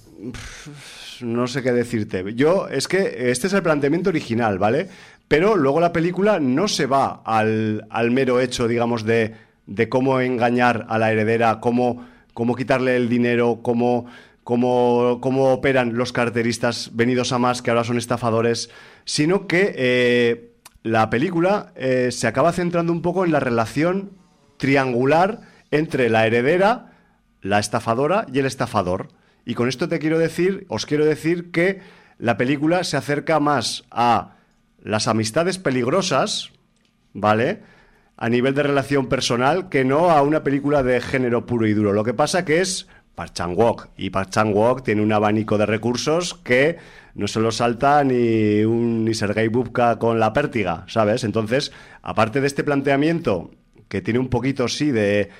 No sé qué decirte. Yo, es que este es el planteamiento original, ¿vale? Pero luego la película no se va al, al mero hecho, digamos, de, de cómo engañar a la heredera, cómo, cómo quitarle el dinero, cómo... Cómo, cómo operan los carteristas venidos a más, que ahora son estafadores, sino que eh, la película eh, se acaba centrando un poco en la relación triangular entre la heredera, la estafadora y el estafador. Y con esto te quiero decir, os quiero decir que la película se acerca más a las amistades peligrosas, ¿vale?, a nivel de relación personal, que no a una película de género puro y duro. Lo que pasa que es... Park Chan-wook. Y Park Chan-wook tiene un abanico de recursos que no se lo salta ni un ni Sergei Bubka con la pértiga, ¿sabes? Entonces, aparte de este planteamiento, que tiene un poquito, sí, de,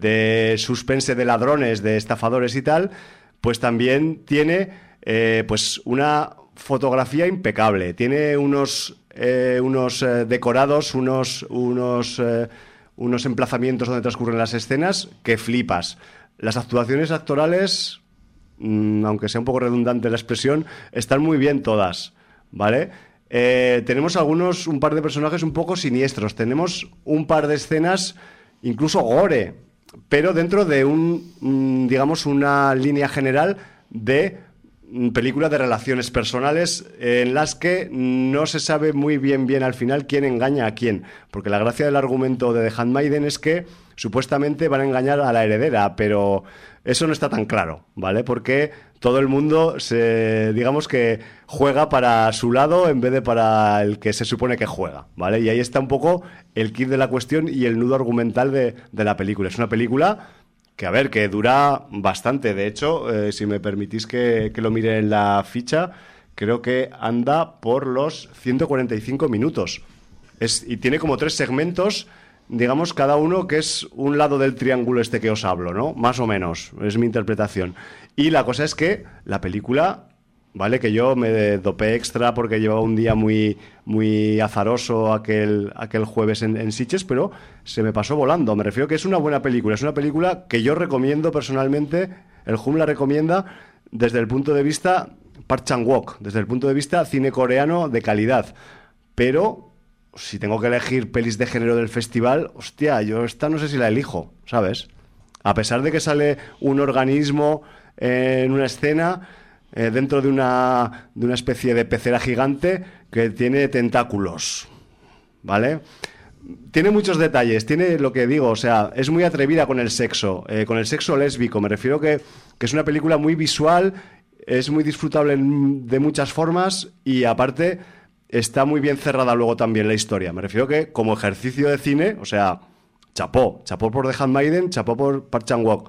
de suspense de ladrones, de estafadores y tal, pues también tiene eh, pues una fotografía impecable. Tiene unos, eh, unos eh, decorados, unos, unos, eh, unos emplazamientos donde transcurren las escenas que flipas. Las actuaciones actorales, mmm, aunque sea un poco redundante la expresión, están muy bien todas, ¿vale? Eh, tenemos algunos, un par de personajes un poco siniestros. Tenemos un par de escenas, incluso gore, pero dentro de un, mmm, digamos, una línea general de película de relaciones personales en las que no se sabe muy bien bien al final quién engaña a quién, porque la gracia del argumento de The Handmaiden es que supuestamente van a engañar a la heredera, pero eso no está tan claro, ¿vale? Porque todo el mundo se, digamos que juega para su lado en vez de para el que se supone que juega, ¿vale? Y ahí está un poco el kit de la cuestión y el nudo argumental de, de la película. Es una película que, a ver, que dura bastante. De hecho, eh, si me permitís que, que lo mire en la ficha, creo que anda por los ciento cuarenta y cinco minutos. Es, y tiene como tres segmentos, digamos, cada uno que es un lado del triángulo este que os hablo, ¿no? Más o menos, es mi interpretación. Y la cosa es que la película, ¿vale? Que yo me dopé extra porque llevaba un día muy, muy azaroso aquel, aquel jueves en, en Sitges, pero se me pasó volando. Me refiero que es una buena película. Es una película que yo recomiendo personalmente. El Hum la recomienda desde el punto de vista Park Chan-wook, desde el punto de vista cine coreano de calidad. Pero si tengo que elegir pelis de género del festival, hostia, yo esta no sé si la elijo, ¿sabes? A pesar de que sale un organismo en una escena eh, dentro de una, de una especie de pecera gigante que tiene tentáculos, ¿vale? Tiene muchos detalles, tiene lo que digo, o sea, es muy atrevida con el sexo, eh, con el sexo lésbico. Me refiero que, que es una película muy visual, es muy disfrutable en, de muchas formas y aparte está muy bien cerrada luego también la historia. Me refiero que como ejercicio de cine, o sea, chapó, chapó por The Handmaiden, chapó por Park Chan-wook,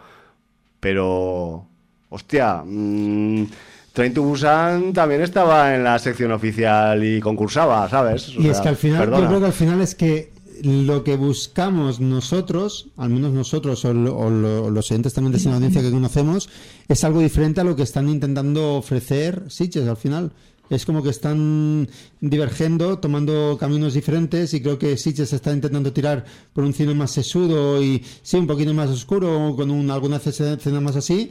pero hostia, mmm, Train to Busan también estaba en la sección oficial y concursaba, ¿sabes? O y sea, es que al final, perdona. yo creo que al final es que lo que buscamos nosotros, al menos nosotros o, lo, o lo, los oyentes también de Sin Audiencia que conocemos, es algo diferente a lo que están intentando ofrecer Sitges al final. Es como que están divergiendo, tomando caminos diferentes, y creo que Sitges está intentando tirar por un cine más sesudo y sí, un poquito más oscuro, con un, alguna escena más así,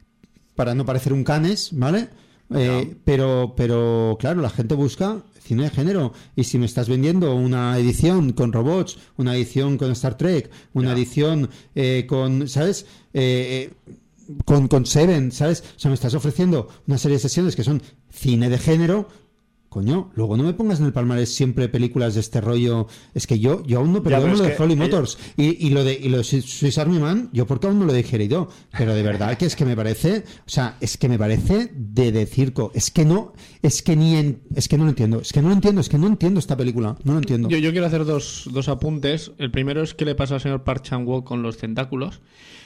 para no parecer un Cannes, ¿vale? Eh, no. pero, pero claro, la gente busca cine de género, y si me estás vendiendo una edición con robots, una edición con Star Trek, una no. edición eh, con, ¿sabes? Eh, eh, con, con Seven, ¿sabes? O sea, me estás ofreciendo una serie de sesiones que son cine de género. Coño, luego no me pongas en el palmarés siempre películas de este rollo. Es que yo yo aún no perdono lo de Holly Motors y, y lo de y lo de Swiss Army Man, yo porque aún no lo he digerido, pero de verdad que es que me parece, o sea, es que me parece de, de circo. Es que no, es que ni en, es que no lo entiendo, es que no lo entiendo, es que no entiendo esta película, no lo entiendo. Yo, yo quiero hacer dos, dos apuntes. El primero es qué le pasa al señor Park Chan-wook con los tentáculos.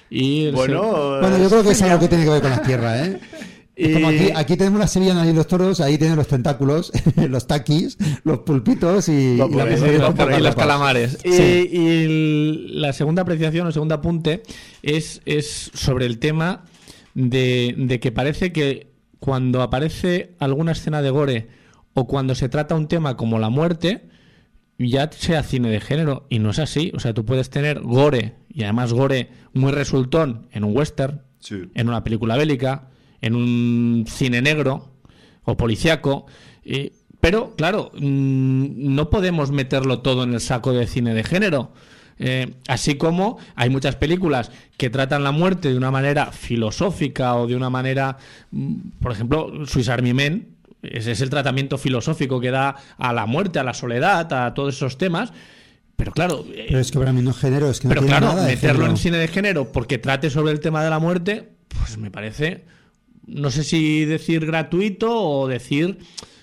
Y el bueno, se... bueno, yo creo que es algo que tiene que ver con la tierra, ¿eh? Y... Como aquí, aquí tenemos las sevillanas y los toros, ahí tienen los tentáculos, los taquis, los pulpitos y, y, la y, y los calamares. Sí. Y, y la segunda apreciación, el segundo apunte, es, es sobre el tema de, de que parece que cuando aparece alguna escena de gore o cuando se trata un tema como la muerte, ya sea cine de género, y no es así. O sea, tú puedes tener gore, y además gore muy resultón, en un western, sí, en una película bélica, en un cine negro o policíaco, eh, pero claro, mmm, no podemos meterlo todo en el saco de cine de género. Eh, así como hay muchas películas que tratan la muerte de una manera filosófica o de una manera, mmm, por ejemplo, Swiss Army Man, ese es el tratamiento filosófico que da a la muerte, a la soledad, a todos esos temas. Pero claro, pero es que para mí no es género, es que no pero tiene claro, nada de meterlo género. En cine de género porque trate sobre el tema de la muerte, pues me parece, no sé si decir gratuito o decir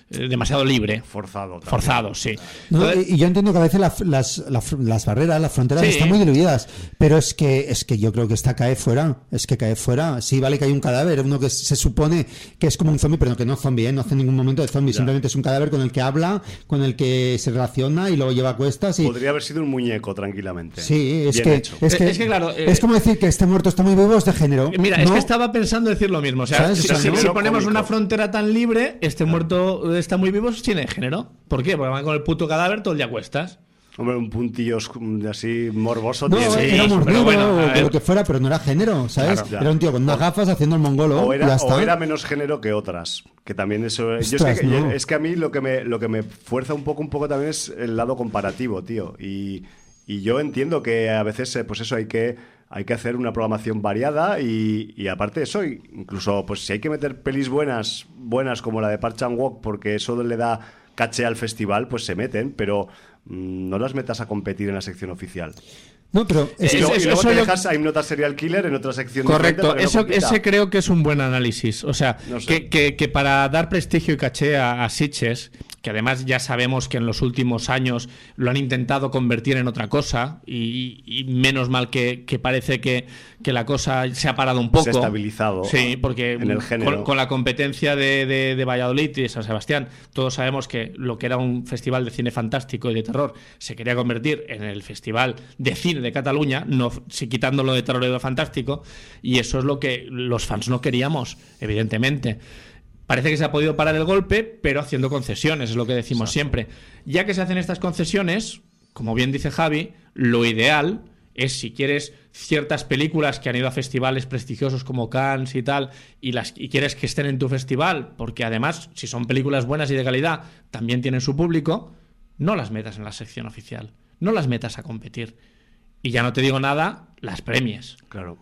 eh, demasiado libre. Forzado. También. Forzado, sí. No, Entonces, y yo entiendo que a veces la, las, la, las barreras, las fronteras Sí. están muy diluidas, pero es que es que yo creo que esta cae fuera, es que cae fuera. Sí, vale que hay un cadáver, uno que se supone que es como un zombie, pero que no es zombie, ¿eh? No hace ningún momento de zombie, Ya. simplemente es un cadáver con el que habla, con el que se relaciona y luego lleva a cuestas. Y... Podría haber sido un muñeco, tranquilamente. Sí, es Bien que, hecho. es que Es que, claro, eh, es como decir que este muerto está muy vivo, es de género. Mira, ¿no? es que estaba pensando decir lo mismo. O sea, ¿Sabes? si, O sea, si- no- si ponemos cómico. una frontera tan libre, este muerto está muy vivo, tiene género. ¿Por qué? Porque van con el puto cadáver todo el día a cuestas. Hombre, un puntillo oscu- así morboso No, tiene. Sí, era mordido pero bueno, a o ver. lo que fuera, pero no era género, ¿sabes? Claro, ya. Era un tío con unas gafas haciendo el mongolo O y era, ya está. o era menos género que otras. Que también eso. yo es, Ostras, que, no. es que a mí lo que me, lo que me fuerza un poco, un poco también es el lado comparativo, tío. Y, y yo entiendo que a veces, eh, pues eso, hay que, hay que hacer una programación variada. Y, y aparte de eso, incluso, pues si hay que meter pelis buenas, buenas como la de Park Chan-wook, porque eso le da caché al festival, pues se meten, pero mmm, no las metas a competir en la sección oficial. No, pero es Y que luego, eso- y luego eso te yo- dejas a Hypnota Serial Killer en otra sección diferente Correcto, para que no eso, compita. ese creo que es un buen análisis. O sea, No sé. que, que- que para dar prestigio y caché a, a Sitges, que además ya sabemos que en los últimos años lo han intentado convertir en otra cosa, y, y menos mal que, que parece que, que la cosa se ha parado un poco. Se ha estabilizado Sí, porque en el género. con, con la competencia de, de, de Valladolid y de San Sebastián, todos sabemos que lo que era un festival de cine fantástico y de terror se quería convertir en el festival de cine de Cataluña, no si quitándolo de terror y de fantástico, y eso es lo que los fans no queríamos, evidentemente. Parece que se ha podido parar el golpe, pero haciendo concesiones, es lo que decimos siempre. Ya que se hacen estas concesiones, como bien dice Javi, lo ideal es, si quieres ciertas películas que han ido a festivales prestigiosos como Cannes y tal, y, las, y quieres que estén en tu festival, porque además, si son películas buenas y de calidad, también tienen su público, no las metas en la sección oficial, no las metas a competir. Y ya no te digo nada, las premies. Claro.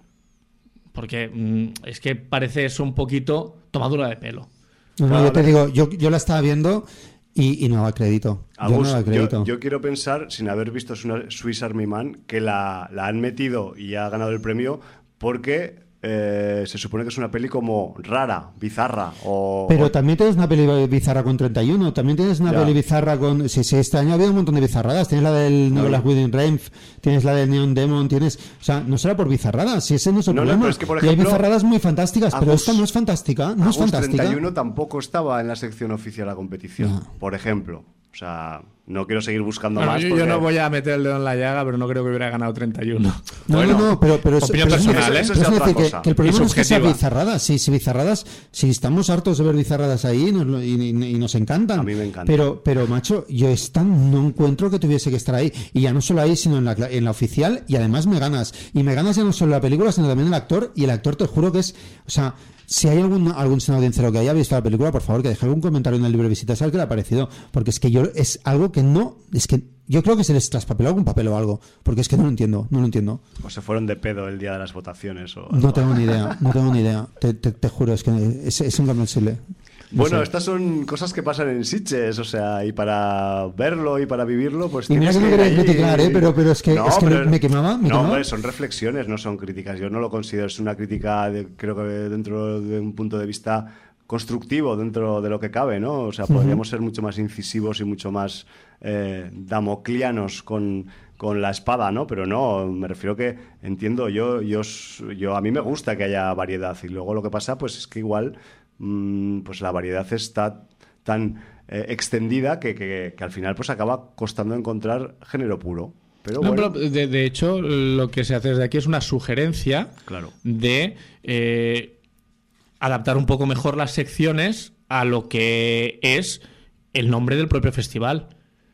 Porque mmm, es que parece eso un poquito tomadura de pelo. No, no, Claro, yo te a ver. digo, yo, yo la estaba viendo y, y no daba crédito. Yo no Agus, daba yo, crédito. yo quiero pensar, sin haber visto Swiss Army Man, que la, la han metido y ha ganado el premio porque eh, se supone que es una peli como rara, bizarra. O, Pero o- también tienes una peli bizarra con treinta y uno, también tienes una Ya. peli bizarra con... Sí, sí, este año ha habido un montón de bizarradas. Tienes la del Nicolas Winding Refn, tienes la del Neon Demon, tienes... O sea, no será por bizarradas, si ese no es el No, no, problema. pero es que, por y hay ejemplo, bizarradas muy fantásticas, pero Agus- esta no es fantástica, no es Agus fantástica. treinta y uno tampoco estaba en la sección oficial de la competición, No. por ejemplo. O sea, no quiero seguir buscando Bueno, más. yo, porque- yo no voy a meter el dedo en la llaga, pero no creo que hubiera ganado treinta y uno. No, Bueno, no, no, pero, pero, es- opinión pero es- personal, pero ¿eh? es Eso es otra decir, que, cosa. que el problema Y no es que sea subjetiva. bizarradas. Si, si bizarradas, si estamos hartos de ver bizarradas ahí nos lo- y, y- y nos encantan. A mí me encanta. Pero, pero macho, yo esta no encuentro que tuviese que estar ahí. Y ya no solo ahí, sino en la, cla- en la oficial. Y además me ganas. Y me ganas ya no solo la película, sino también el actor. Y el actor te juro que es... O sea... Si hay algún, algún audiencero que haya visto la película, por favor, que deje algún comentario en el libro de visitas al que le ha parecido. Porque es que yo es algo que no... Es que yo creo que se les traspapeló algún papel o algo. Porque es que no lo entiendo, no lo entiendo. O se fueron de pedo el día de las votaciones. O No tengo ni idea, no tengo ni idea. Te, te, te juro, es que es, es incomprensible. No Bueno, sé. estas son cosas que pasan en Sitges, o sea, y para verlo y para vivirlo, pues Y mira tienes que no ir quería allí. criticar, ¿eh? Pero- pero es que- es que me- me quemaba, me no, quemaba. hombre, son reflexiones, no son críticas. Yo no lo considero, es una crítica, de- creo que dentro de un punto de vista constructivo, dentro de lo que cabe, ¿no? O sea, podríamos ser mucho más incisivos y mucho más eh, damoclianos con, con la espada, ¿no? Pero no, me refiero que entiendo, yo, yo, yo a mí me gusta que haya variedad y luego lo que pasa, pues es que igual mm, pues la variedad está tan eh, extendida que, que, que al final pues acaba costando encontrar género puro. Pero No, bueno, pero de, de hecho, lo que se hace desde aquí es una sugerencia Claro. de eh, adaptar un poco mejor las secciones a lo que es el nombre del propio festival.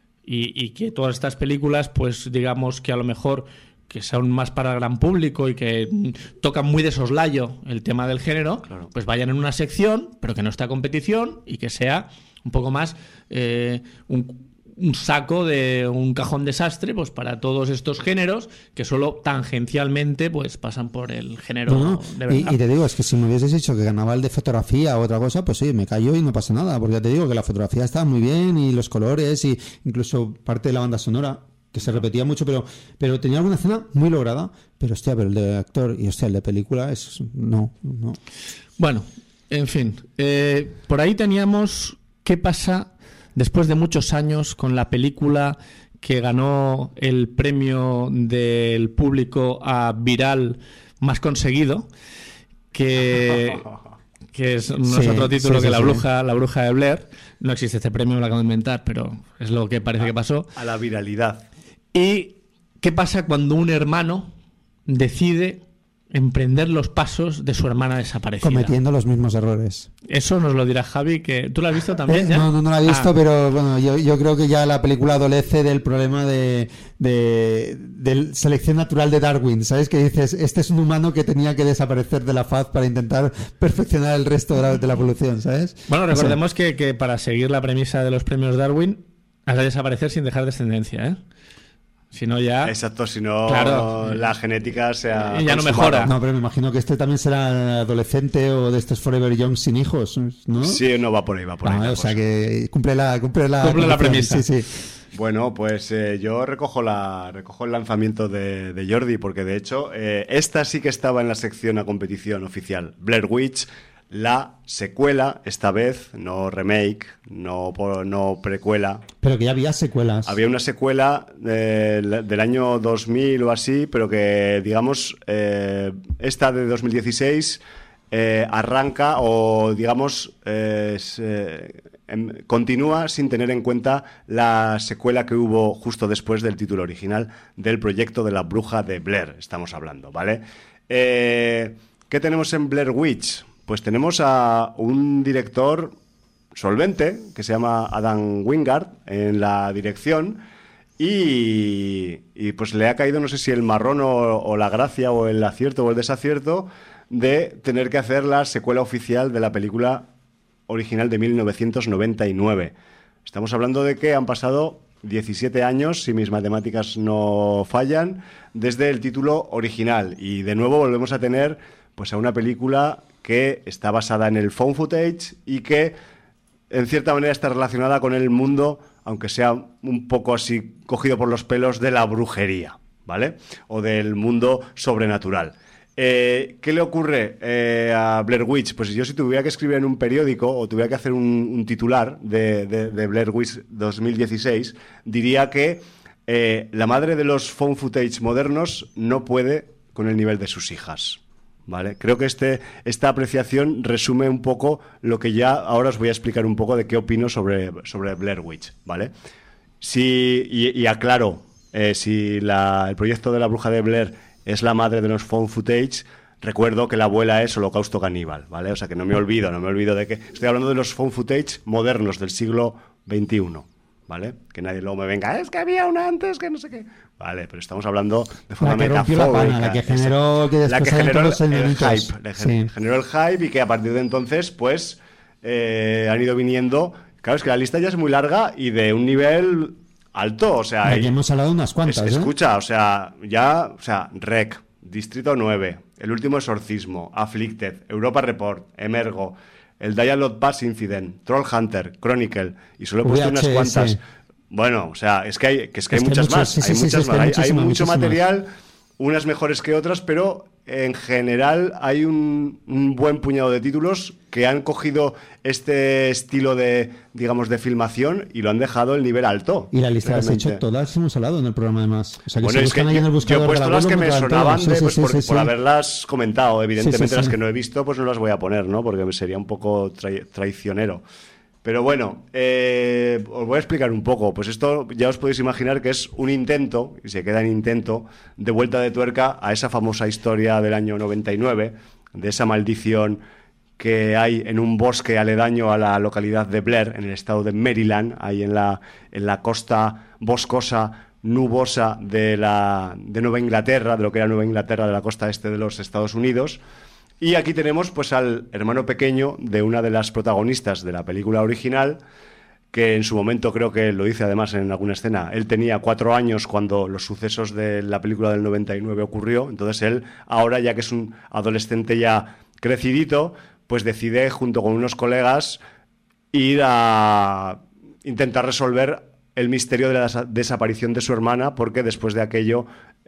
Y, y que todas estas películas, pues digamos que a lo mejor que son más para el gran público y que mm, tocan muy de soslayo el tema del género, Claro. pues vayan en una sección, pero que no esté a competición y que sea un poco más eh, un, un saco de un cajón desastre, pues para todos estos géneros que solo tangencialmente pues pasan por el género No, no. de verdad. Y, y te digo, es que si me hubieses dicho que ganaba el de fotografía o otra cosa, pues sí, me callo y no pasa nada, porque ya te digo que la fotografía estaba muy bien y los colores y incluso parte de la banda sonora, que se repetía mucho, pero, pero tenía alguna escena muy lograda, pero hostia, pero el de actor y hostia, el de película es... No, no. Bueno, en fin, eh, por ahí teníamos ¿qué pasa después de muchos años con la película que ganó el premio del público a viral más conseguido, que, que es, no es Sí, otro título sí, que sí, la sí. bruja, la bruja de Blair? No existe este premio, me lo acabo de inventar, pero es lo que parece que pasó. A la viralidad. ¿Y qué pasa cuando un hermano decide emprender los pasos de su hermana desaparecida? Cometiendo los mismos errores. Eso nos lo dirá Javi, que tú lo has visto Eh, también, ¿ya? no, no, no la he visto, Ah. pero bueno, yo, yo creo que ya la película adolece del problema de, de, de selección natural de Darwin, ¿sabes? Que dices, este es un humano que tenía que desaparecer de la faz para intentar perfeccionar el resto de la, de la evolución, ¿sabes? Bueno, O sea, recordemos que, que para seguir la premisa de los premios Darwin has de desaparecer sin dejar descendencia, ¿eh? Si no ya... Exacto, si no Claro. la genética se ha Y ya no consumado. mejora. No, pero me imagino que este también será adolescente o de estos Forever Young sin hijos, ¿no? Sí, no va por ahí, va por ahí. Ah, la o sea cosa. que cumple la cumple la, Cumple la condición. premisa. Sí, sí. Bueno, pues eh, yo recojo la recojo el lanzamiento de, de Jordi, porque de hecho eh, esta sí que estaba en la sección a competición oficial. Blair Witch, la secuela, esta vez, no remake, no, por- no precuela. Pero que ya había secuelas. Había una secuela eh, del año dos mil o así, pero que, digamos, eh, esta de dos mil dieciséis eh, arranca o, digamos, eh, se- em, continúa sin tener en cuenta la secuela que hubo justo después del título original del proyecto de la bruja de Blair, estamos hablando, ¿vale? Eh, ¿Qué tenemos en Blair Witch? Pues tenemos a un director solvente que se llama Adam Wingard en la dirección y, y pues le ha caído, no sé si el marrón o, o la gracia o el acierto o el desacierto de tener que hacer la secuela oficial de la película original de mil novecientos noventa y nueve. Estamos hablando de que han pasado diecisiete años, si mis matemáticas no fallan, desde el título original y de nuevo volvemos a tener pues a una película que está basada en el found footage y que en cierta manera está relacionada con el mundo, aunque sea un poco así cogido por los pelos, de la brujería, ¿vale? O del mundo sobrenatural. Eh, ¿Qué le ocurre eh, a Blair Witch? Pues yo si tuviera que escribir en un periódico o tuviera que hacer un, un titular de, de, de Blair Witch dos mil dieciséis, diría que eh, la madre de los found footage modernos no puede con el nivel de sus hijas. ¿Vale? Creo que este, esta apreciación resume un poco lo que ya ahora os voy a explicar un poco de qué opino sobre, sobre Blair Witch, ¿vale? Si, y, y aclaro, eh, si la, el proyecto de la bruja de Blair es la madre de los found footage, recuerdo que la abuela es Holocausto Caníbal, ¿vale? O sea que no me olvido, no me olvido de que... Estoy hablando de los found footage modernos del siglo veintiuno, ¿vale? Que nadie luego me venga, es que había una antes que no sé qué... Vale, pero estamos hablando de forma La que rompió la metafórica. pana, la que generó que la que después hayan generó todos el, el enanitos. hype, le gen- Sí. generó el hype y que a partir de entonces, pues, eh, han ido viniendo... Claro, es que la lista ya es muy larga y de un nivel alto, o sea... Aquí hay- hemos hablado de unas cuantas, es- ¿eh? escucha, o sea, ya, o sea, R E C, Distrito nueve, El último exorcismo, Afflicted, Europa Report, Emergo, el Dialogue Pass Incident, Troll Hunter, Chronicle, y solo he puesto unas V H S. cuantas. Bueno, o sea, es que hay, que es que hay Es que hay muchas muchos, más, sí, sí, hay sí, muchas sí, es que más, hay hay, hay muchísimas, mucho muchísimas. material, unas mejores que otras, pero en general hay un, un buen puñado de títulos que han cogido este estilo de, digamos, de filmación y lo han dejado el nivel alto. Y la lista las he realmente. hecho todas, hemos hablado en el programa además. O sea, que Bueno, se es que buscan ahí en el yo, yo he buscador puesto de la las web, que me encontrarán sonaban todas. de, Sí, pues, sí, por, sí, por sí. haberlas comentado. Evidentemente Sí, sí, las sí. que no he visto pues no las voy a poner, ¿no? Porque sería un poco trai- traicionero. Pero bueno, eh, os voy a explicar un poco. Pues esto ya os podéis imaginar que es un intento, y se queda en intento, de vuelta de tuerca a esa famosa historia del año noventa y nueve, de esa maldición que hay en un bosque aledaño a la localidad de Blair, en el estado de Maryland, ahí en la, en la costa boscosa, nubosa de, la, de Nueva Inglaterra, de lo que era Nueva Inglaterra, de la costa este de los Estados Unidos. Y aquí tenemos pues al hermano pequeño de una de las protagonistas de la película original, que en su momento creo que lo dice además en alguna escena, él tenía cuatro años cuando los sucesos de la película del noventa y nueve ocurrió, entonces él ahora ya que es un adolescente ya crecidito, pues decide junto con unos colegas ir a intentar resolver el misterio de la des- desaparición de su hermana, porque después de aquello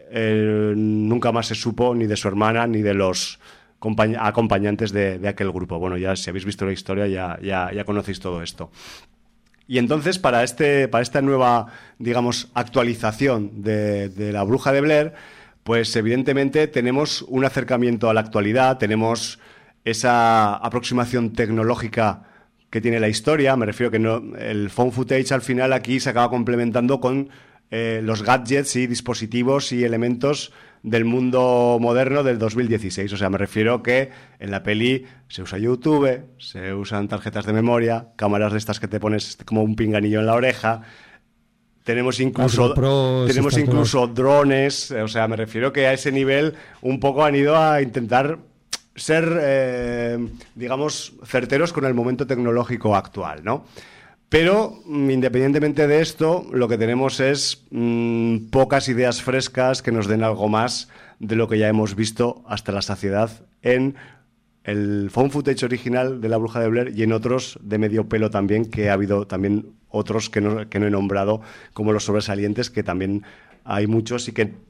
eh, nunca más se supo ni de su hermana ni de los compañ- acompañantes de, de aquel grupo. Bueno, ya si habéis visto la historia ya, ya, ya conocéis todo esto. Y entonces, para este, para esta nueva, digamos, actualización de, de La Bruja de Blair, pues evidentemente tenemos un acercamiento a la actualidad, tenemos esa aproximación tecnológica que tiene la historia. Me refiero que no, el found footage al final aquí se acaba complementando con eh, los gadgets y dispositivos y elementos del mundo moderno del dos mil dieciséis. O sea, me refiero que en la peli se usa YouTube, se usan tarjetas de memoria, cámaras de estas que te pones como un pinganillo en la oreja. Tenemos incluso, Pros, tenemos incluso drones. O sea, me refiero que a ese nivel un poco han ido a intentar ser, eh, digamos, certeros con el momento tecnológico actual, ¿no? Pero, independientemente de esto, lo que tenemos es mmm, pocas ideas frescas que nos den algo más de lo que ya hemos visto hasta la saciedad en el found footage original de La Bruja de Blair y en otros de medio pelo también, que ha habido también otros que no, que no he nombrado como los sobresalientes, que también hay muchos y que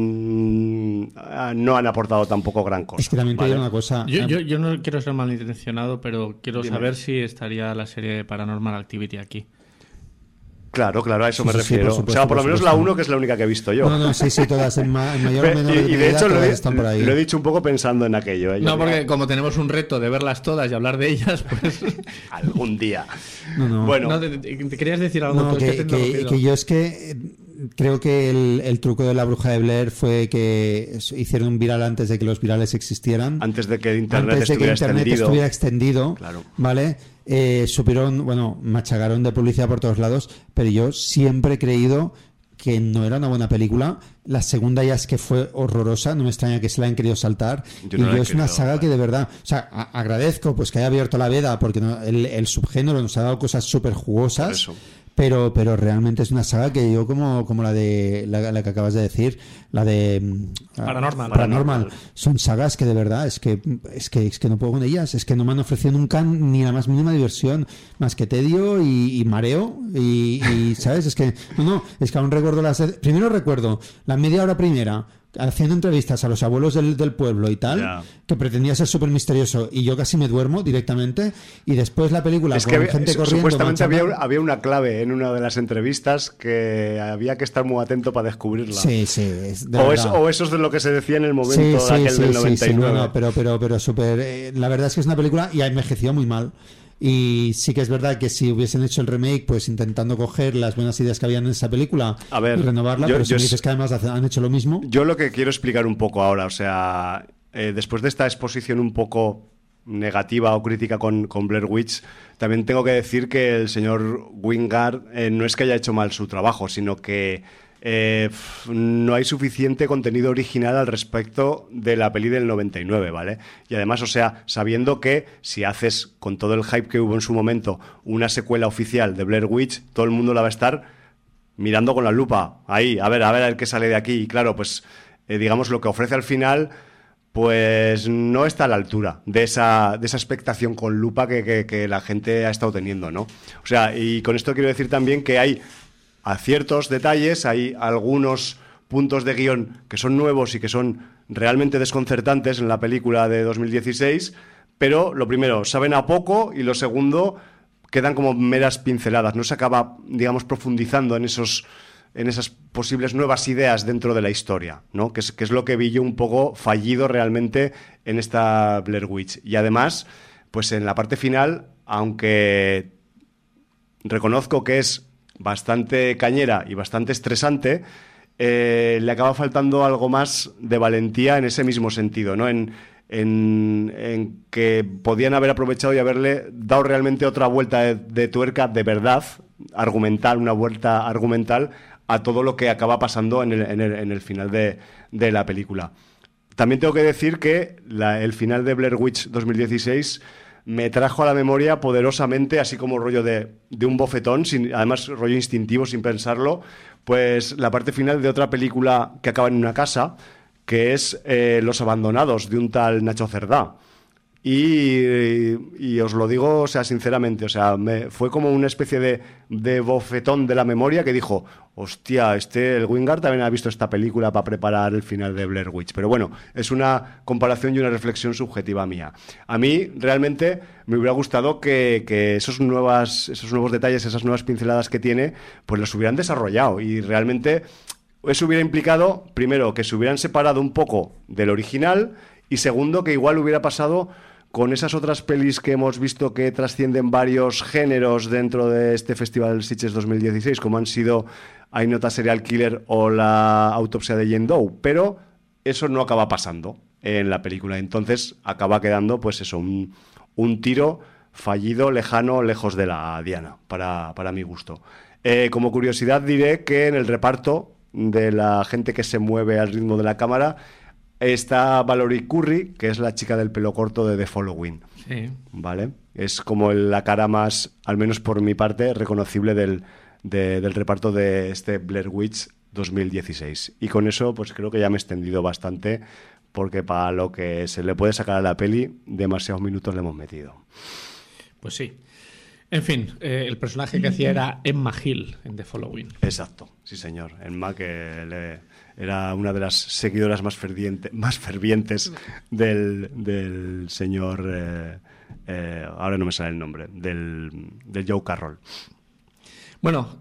mmm, no han aportado tampoco gran cosa. Es que también te digo una cosa. Yo, yo, yo no quiero ser malintencionado, pero quiero Dime. saber si estaría la serie de Paranormal Activity aquí. Claro, claro, a eso Sí, me sí, refiero. sí, por supuesto, o sea, por lo por menos supuesto. la uno, que es la única que he visto yo. No, no, sí, sí, todas en, ma- en mayor o menor y, y de medida, hecho lo todas he, están por ahí. lo he dicho un poco pensando en aquello. ¿eh? Yo No, digo, porque como tenemos un reto de verlas todas y hablar de ellas, pues... algún día. No, no. Bueno, No, te, te- te querías decir algo. No, tú, es que, te he que- interrumpido. que yo es que eh, creo que el, el truco de La Bruja de Blair fue que es- hicieron un viral antes de que los virales existieran. antes de que el internet antes de que estuviera Internet extendido. estuviera extendido, Claro. ¿vale? Eh, supieron, bueno, machagaron de publicidad por todos lados, pero yo siempre he creído que no era una buena película. La segunda ya es que fue horrorosa, no me extraña que se la hayan querido saltar. Yo y no la yo he es una querido, saga vale. que de verdad, o sea, a- agradezco pues que haya abierto la veda, porque no- el, el subgénero nos ha dado cosas súper Por jugosas. eso. Pero, pero realmente es una saga que yo, como, como la de la, la que acabas de decir, la de mm, Paranormal. Paranormal, son sagas que de verdad es que es que es que no puedo con ellas, es que no me han ofrecido nunca ni la más mínima diversión, más que tedio y, y mareo y, y, sabes, es que no, no, es que aún recuerdo las primero recuerdo la media hora primera haciendo entrevistas a los abuelos del, del pueblo y tal, Ya. que pretendía ser súper misterioso y yo casi me duermo directamente, y después la película Es con que había- gente su- corriendo supuestamente había, manchando- había una clave en una de las entrevistas que había que estar muy atento para descubrirla. Sí, sí, es de o, es- verdad. o eso es de lo que se decía en el momento Sí, de sí, aquel sí, del sí, noventa y sí, nueve. no, no, pero, pero, pero súper. eh, la verdad es que es una película y ha envejecido muy mal. Y sí que es verdad que si hubiesen hecho el remake, pues intentando coger las buenas ideas que habían en esa película A ver, y renovarla, yo- pero si yo me es- dices que además hace- han hecho lo mismo. Yo lo que quiero explicar un poco ahora, o sea, eh, después de esta exposición un poco negativa o crítica con, con Blair Witch, también tengo que decir que el señor Wingard eh, no es que haya hecho mal su trabajo, sino que eh, pf, no hay suficiente contenido original al respecto de la peli del noventa y nueve, ¿vale? Y además, o sea, sabiendo que si haces, con todo el hype que hubo en su momento, una secuela oficial de Blair Witch, todo el mundo la va a estar mirando con la lupa, ahí, a ver, a ver, a ver qué sale de aquí. Y claro, pues, eh, digamos, lo que ofrece al final, pues no está a la altura de esa, de esa expectación con lupa que, que, que la gente ha estado teniendo, ¿no? O sea, y con esto quiero decir también que hay aciertos detalles, hay algunos puntos de guión que son nuevos y que son realmente desconcertantes en la película de dos mil dieciséis, pero lo primero, saben a poco, y lo segundo, quedan como meras pinceladas, no se acaba, digamos, profundizando en esos en esas posibles nuevas ideas dentro de la historia, ¿no? Que es, que es lo que vi yo un poco fallido realmente en esta Blair Witch. Y además, pues en la parte final, aunque reconozco que es bastante cañera y bastante estresante, eh, le acaba faltando algo más de valentía en ese mismo sentido, ¿no? En, en, en que podían haber aprovechado y haberle dado realmente otra vuelta de, de tuerca de verdad, argumental, una vuelta argumental a todo lo que acaba pasando en el, en el, en el final de, de la película. También tengo que decir que la, el final de Blair Witch dos mil dieciséis me trajo a la memoria poderosamente, así como rollo de, de un bofetón, sin, además rollo instintivo, sin pensarlo, pues la parte final de otra película que acaba en una casa, que es eh, Los Abandonados, de un tal Nacho Cerdá. Y, y os lo digo, o sea, sinceramente, o sea, me, fue como una especie de, de bofetón de la memoria que dijo, hostia, este, el Wingard también ha visto esta película para preparar el final de Blair Witch. Pero bueno, es una comparación y una reflexión subjetiva mía. A mí, realmente, me hubiera gustado que, que esos, nuevas, esos nuevos detalles, esas nuevas pinceladas que tiene, pues los hubieran desarrollado. Y realmente eso hubiera implicado, primero, que se hubieran separado un poco del original, y segundo, que igual hubiera pasado con esas otras pelis que hemos visto que trascienden varios géneros dentro de este Festival Sitges dos mil dieciséis, como han sido I Not a Serial Killer o la autopsia de Jane Doe, pero eso no acaba pasando en la película, entonces acaba quedando pues eso, un, un tiro fallido, lejano, lejos de la diana, para, para mi gusto. Eh, como curiosidad diré que en el reparto de la gente que se mueve al ritmo de la cámara está Valerie Curry, que es la chica del pelo corto de The Following. Sí. ¿Vale? Es como la cara más, al menos por mi parte, reconocible del, de, del reparto de este Blair Witch dos mil dieciséis. Y con eso, pues creo que ya me he extendido bastante, porque para lo que se le puede sacar a la peli, demasiados minutos le hemos metido. Pues sí. En fin, eh, el personaje que hacía era Emma Hill en The Following. Exacto, sí señor. Emma, que le, era una de las seguidoras más, ferviente, más fervientes del, del señor, eh, eh, ahora no me sale el nombre, del, del Joe Carroll. Bueno,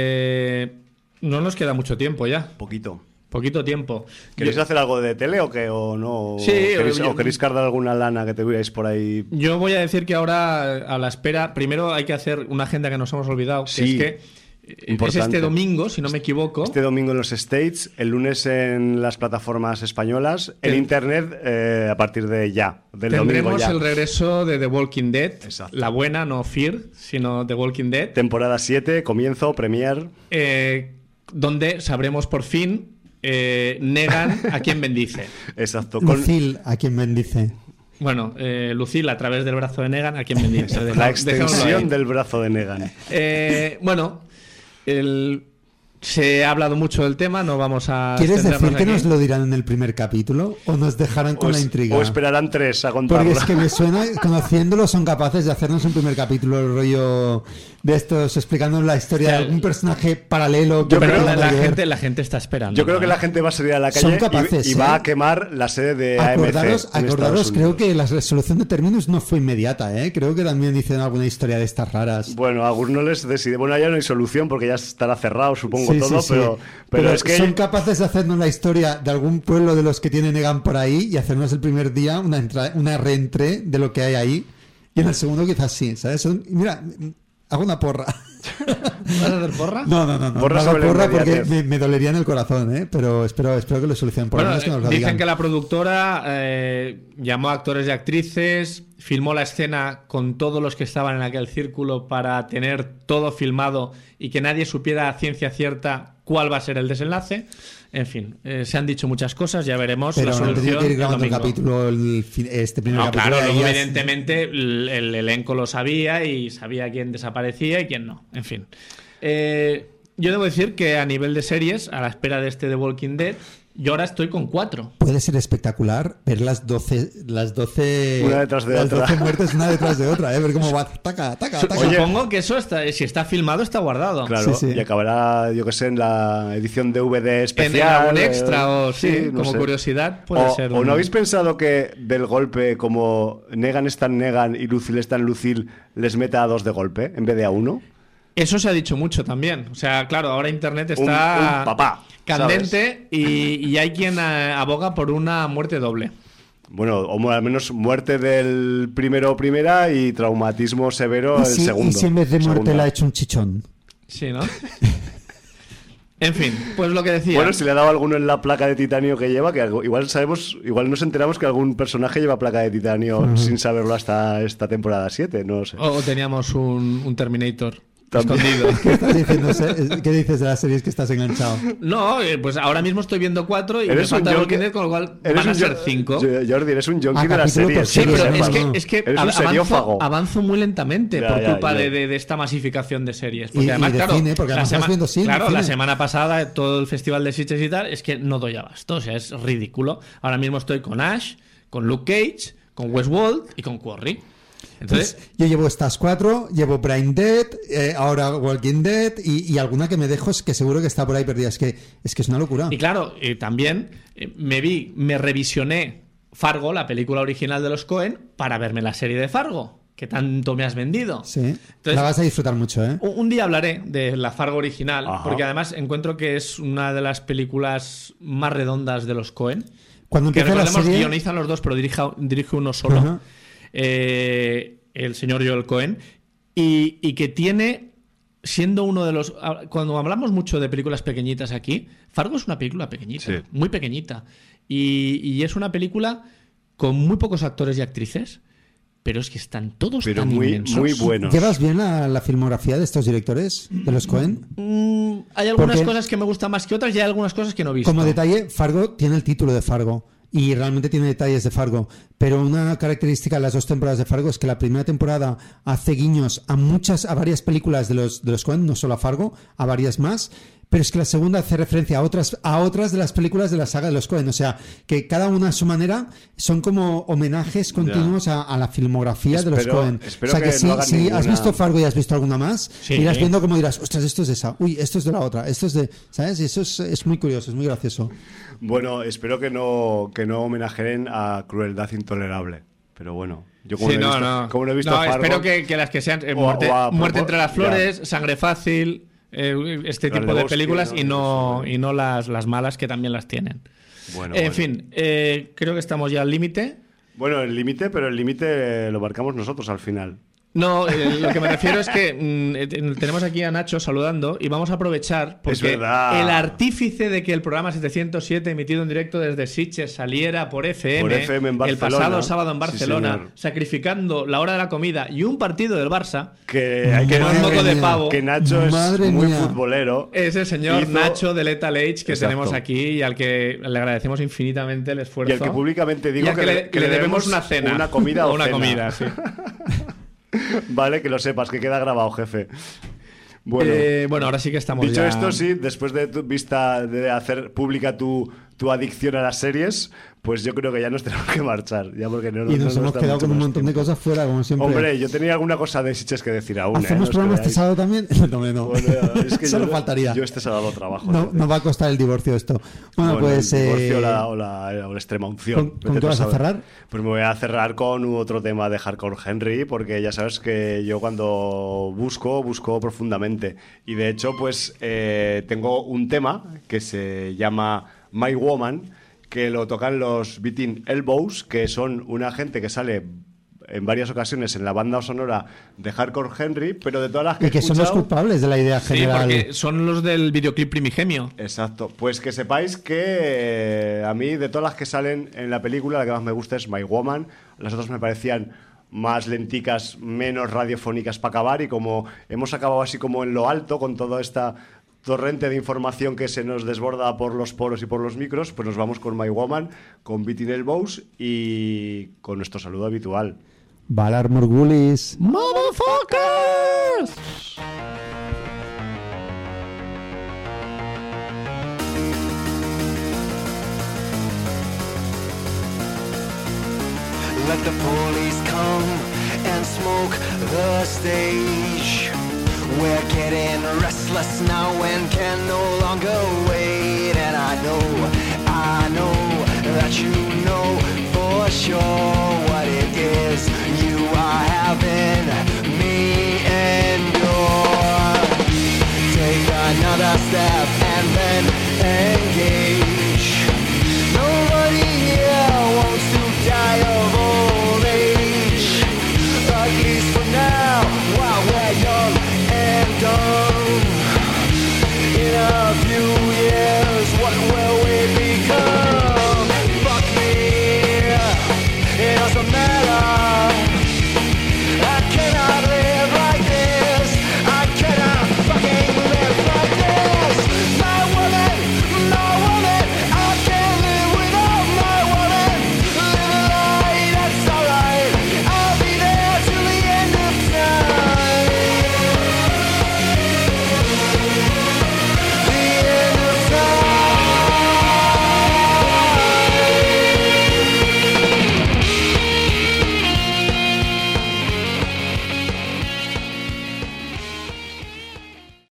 eh, no nos queda mucho tiempo ya. Poquito. Poquito tiempo. ¿Queréis yo... hacer algo de tele o qué? ¿O no? Sí. ¿O queréis, yo... o queréis cargar alguna lana que te hubierais por ahí? Yo voy a decir que ahora, a la espera, primero hay que hacer una agenda que nos hemos olvidado, que sí, es que importante. Es este domingo, si no me equivoco. Este domingo en los States, el lunes en las plataformas españolas, en el... Internet eh, a partir de ya, del Tendremos domingo ya. El regreso de The Walking Dead. Exacto. La buena, no Fear, sino The Walking Dead. Temporada siete, comienzo, premier. Eh, donde sabremos por fin eh, Negan a quien bendice. Exacto. Con... Lucille a quien bendice. Bueno, eh, Lucille a través del brazo de Negan a quien bendice. Deja, la extensión del brazo de Negan. Eh, bueno, el... se ha hablado mucho del tema, no vamos a... ¿Quieres decir que aquí? nos lo dirán en el primer capítulo o nos dejarán con o la es, intriga? O esperarán tres a contarlo. Porque es que me suena, conociéndolo, son capaces de hacernos un primer capítulo el rollo de estos, explicándonos la historia, o sea, de algún personaje paralelo. Yo creo que la, la, gente, la gente está esperando. Yo creo ¿no? que la gente va a salir a la calle son capaces, y, y ¿eh? va a quemar la sede de acordaros, A M C. Acordaros, creo que la resolución de términos no fue inmediata, ¿eh? Creo que también dicen alguna historia de estas raras. Bueno, a algunos les decide. Bueno, ya no hay solución porque ya estará cerrado, supongo, sí, todo, sí, sí. pero... Pero, pero es que son capaces de hacernos la historia de algún pueblo de los que tiene Negan por ahí y hacernos el primer día una, entra... una reentré de lo que hay ahí. Y en el segundo quizás sí, ¿sabes? Son... Mira, hago una porra. ¿Vas a hacer porra? No, no, no. no. Porra, no hago porra porque me, me dolería en el corazón, ¿eh? Pero espero, espero que lo solucionen. Por bueno, lo menos que nos lo dicen digan. que la productora eh, llamó a actores y actrices, filmó la escena con todos los que estaban en aquel círculo para tener todo filmado y que nadie supiera a ciencia cierta cuál va a ser el desenlace. En fin, eh, se han dicho muchas cosas, ya veremos. Pero la no solución que ir grabando el el capítulo, el, este primer no, capítulo. Claro, luego ellas... evidentemente el, el elenco lo sabía y sabía quién desaparecía y quién no. En fin. Eh, yo debo decir que a nivel de series, a la espera de este The Walking Dead, yo ahora estoy con cuatro. Puede ser espectacular ver las doce, las doce, una detrás de las otra. doce muertes una detrás de otra, ¿eh? Ver cómo va, taca, taca, taca. Oye, supongo que eso está, si está filmado está guardado. Claro, sí, sí. Y acabará, yo que sé, en la edición de D V D especial. En algún extra eh, o sí, sí no como sé. curiosidad puede o, ser. ¿O un... no habéis pensado que del golpe, como Negan es tan Negan y Lucille es tan Lucille, les meta a dos de golpe en vez de a uno? Eso se ha dicho mucho también. O sea, claro, ahora Internet está un, un papá, candente y, y hay quien aboga por una muerte doble. Bueno, o al menos muerte del primero o primera y traumatismo severo el sí, segundo. Y si en vez de muerte segunda. le ha hecho un chichón. Sí, ¿no? En fin, pues lo que decía. Bueno, si le ha dado alguno en la placa de titanio que lleva, que algo, igual sabemos, igual nos enteramos que algún personaje lleva placa de titanio uh-huh. sin saberlo hasta esta temporada siete, no sé. O teníamos un, un Terminator. Escondido. ¿Qué, estás diciendo? ¿Qué dices de las series que estás enganchado? No, pues ahora mismo estoy viendo cuatro y me falta Walking Dead, con lo cual van a ser cinco. Jordi, eres un junkie ah, de las series. Sí, pero es que, no. es que eres un avanzo, avanzo muy lentamente ya, por ya, culpa ya. De, de, de esta masificación de series. Porque y, además, y de claro, cine, porque la, además sema viendo cine, claro cine. la semana pasada todo el festival de Sitges y tal, es que no doy abasto, o sea, es ridículo. Ahora mismo estoy con Ash, con Luke Cage, con Westworld y con Quarry. Entonces, pues yo llevo estas cuatro, llevo Brain Dead, eh, ahora Walking Dead y, y alguna que me dejo es que seguro que está por ahí perdida. Es que es, que es una locura. Y claro, eh, también eh, me vi, me revisioné Fargo, la película original de los Coen, para verme la serie de Fargo, que tanto me has vendido. Sí, entonces, la vas a disfrutar mucho, ¿eh? Un, un día hablaré de la Fargo original, Ajá. porque además encuentro que es una de las películas más redondas de los Coen. Cuando Que empieza la recordemos, serie... guionizan los dos, pero dirija, dirige uno solo. Ajá. Eh, el señor Joel Coen. Y, y que tiene, siendo uno de los... Cuando hablamos mucho de películas pequeñitas aquí, Fargo es una película pequeñita, Sí. muy pequeñita. Y, y es una película con muy pocos actores y actrices, pero es que están todos Pero tan muy, inmensos. muy buenos. ¿Llevas bien la, la filmografía de estos directores, de los Coen? Mm, hay algunas Porque- cosas que me gustan más que otras y hay algunas cosas que no he visto. Como detalle, Fargo tiene el título de Fargo y realmente tiene detalles de Fargo, pero una característica de las dos temporadas de Fargo es que la primera temporada hace guiños a muchas, a varias películas de los de los Coen, no solo a Fargo, a varias más, pero es que la segunda hace referencia a otras a otras de las películas de la saga de los Coen, o sea, que cada una a su manera son como homenajes continuos a, a la filmografía de los Espero- Coen. espero O sea, que, que si, no hagan si has ninguna- visto Fargo y has visto alguna más, Sí. irás viendo como dirás, ostras, esto es de esa, uy, esto es de la otra, esto es de, ¿sabes? Y eso es, es muy curioso, es muy gracioso. Bueno, espero que no, que no homenajeen a Crueldad Intolerable. Pero bueno, yo como Sí, no, he no, visto, no. como no he visto No, Fargo, espero que, que las que sean eh, O- muerte, o a Muerte propó- entre las ya. flores, Sangre fácil, eh, este Las tipo de Lebowski, películas ¿no? y no, Eso, y no las, las malas que también las tienen. Bueno, en bueno. fin, eh, creo que estamos ya al límite. Bueno, el límite, pero el límite lo marcamos nosotros al final. No, eh, lo que me refiero es que mm, eh, tenemos aquí a Nacho saludando y vamos a aprovechar Es porque verdad. el artífice de que el programa setecientos siete emitido en directo desde Sitges saliera por F M, Por F M en el Barcelona. pasado sábado en Sí, Barcelona, señor. sacrificando la hora de la comida y un partido del Barça, Que hay que con un Madre moco de mía. pavo, que Nacho es Madre muy mía. futbolero. es el señor Hizo- Nacho de Lethal Age que Exacto. tenemos aquí y al que le agradecemos infinitamente el esfuerzo. Y al que públicamente digo Y al que, que le, le, que le le debemos una cena. Una comida o una cena. comida, sí. Vale, que lo sepas, que queda grabado, jefe. Bueno, Eh, bueno, ahora sí que estamos dicho ya... esto, sí, después de tu vista de hacer pública tu, tu adicción a las series, pues yo creo que ya nos tenemos que marchar. Ya porque no, Y no nos hemos da quedado mucho con un más montón de tiempo. cosas fuera, como siempre. Hombre, yo tenía alguna cosa de Sitges que decir aún. ¿eh? ¿Hacemos No os programa este creáis. sábado también? No, hombre, no. Bueno, es que Solo yo, faltaría. Yo este sábado trabajo. No, jefe. no va a costar el divorcio esto. Bueno, Bueno, pues... el divorcio eh, o la, o la- o la extrema unción. ¿con- con Vete qué tú vas a saber. cerrar? Pues me voy a cerrar con otro tema de Hardcore Henry, porque ya sabes que yo cuando busco, busco profundamente. Y de hecho, pues eh, tengo un tema que se llama My Woman, que lo tocan los Beating Elbows, que son una gente que sale en varias ocasiones en la banda sonora de Hardcore Henry, pero de todas las que Y que he son los escuchado- culpables de la idea Sí, general. porque son los del videoclip Primigenio. Exacto. Pues que sepáis que eh, a mí, de todas las que salen en la película, la que más me gusta es My Woman. Las otras me parecían más lenticas, menos radiofónicas para acabar. Y como hemos acabado así como en lo alto, con toda esta torrente de información que se nos desborda por los poros y por los micros, pues nos vamos con My Woman, con Beating Elbows y con nuestro saludo habitual. Valar Morgulis. ¡Motherfuckers! Let the police come and smoke the stage. We're getting restless now and can no longer wait. And I know, I know that you know for sure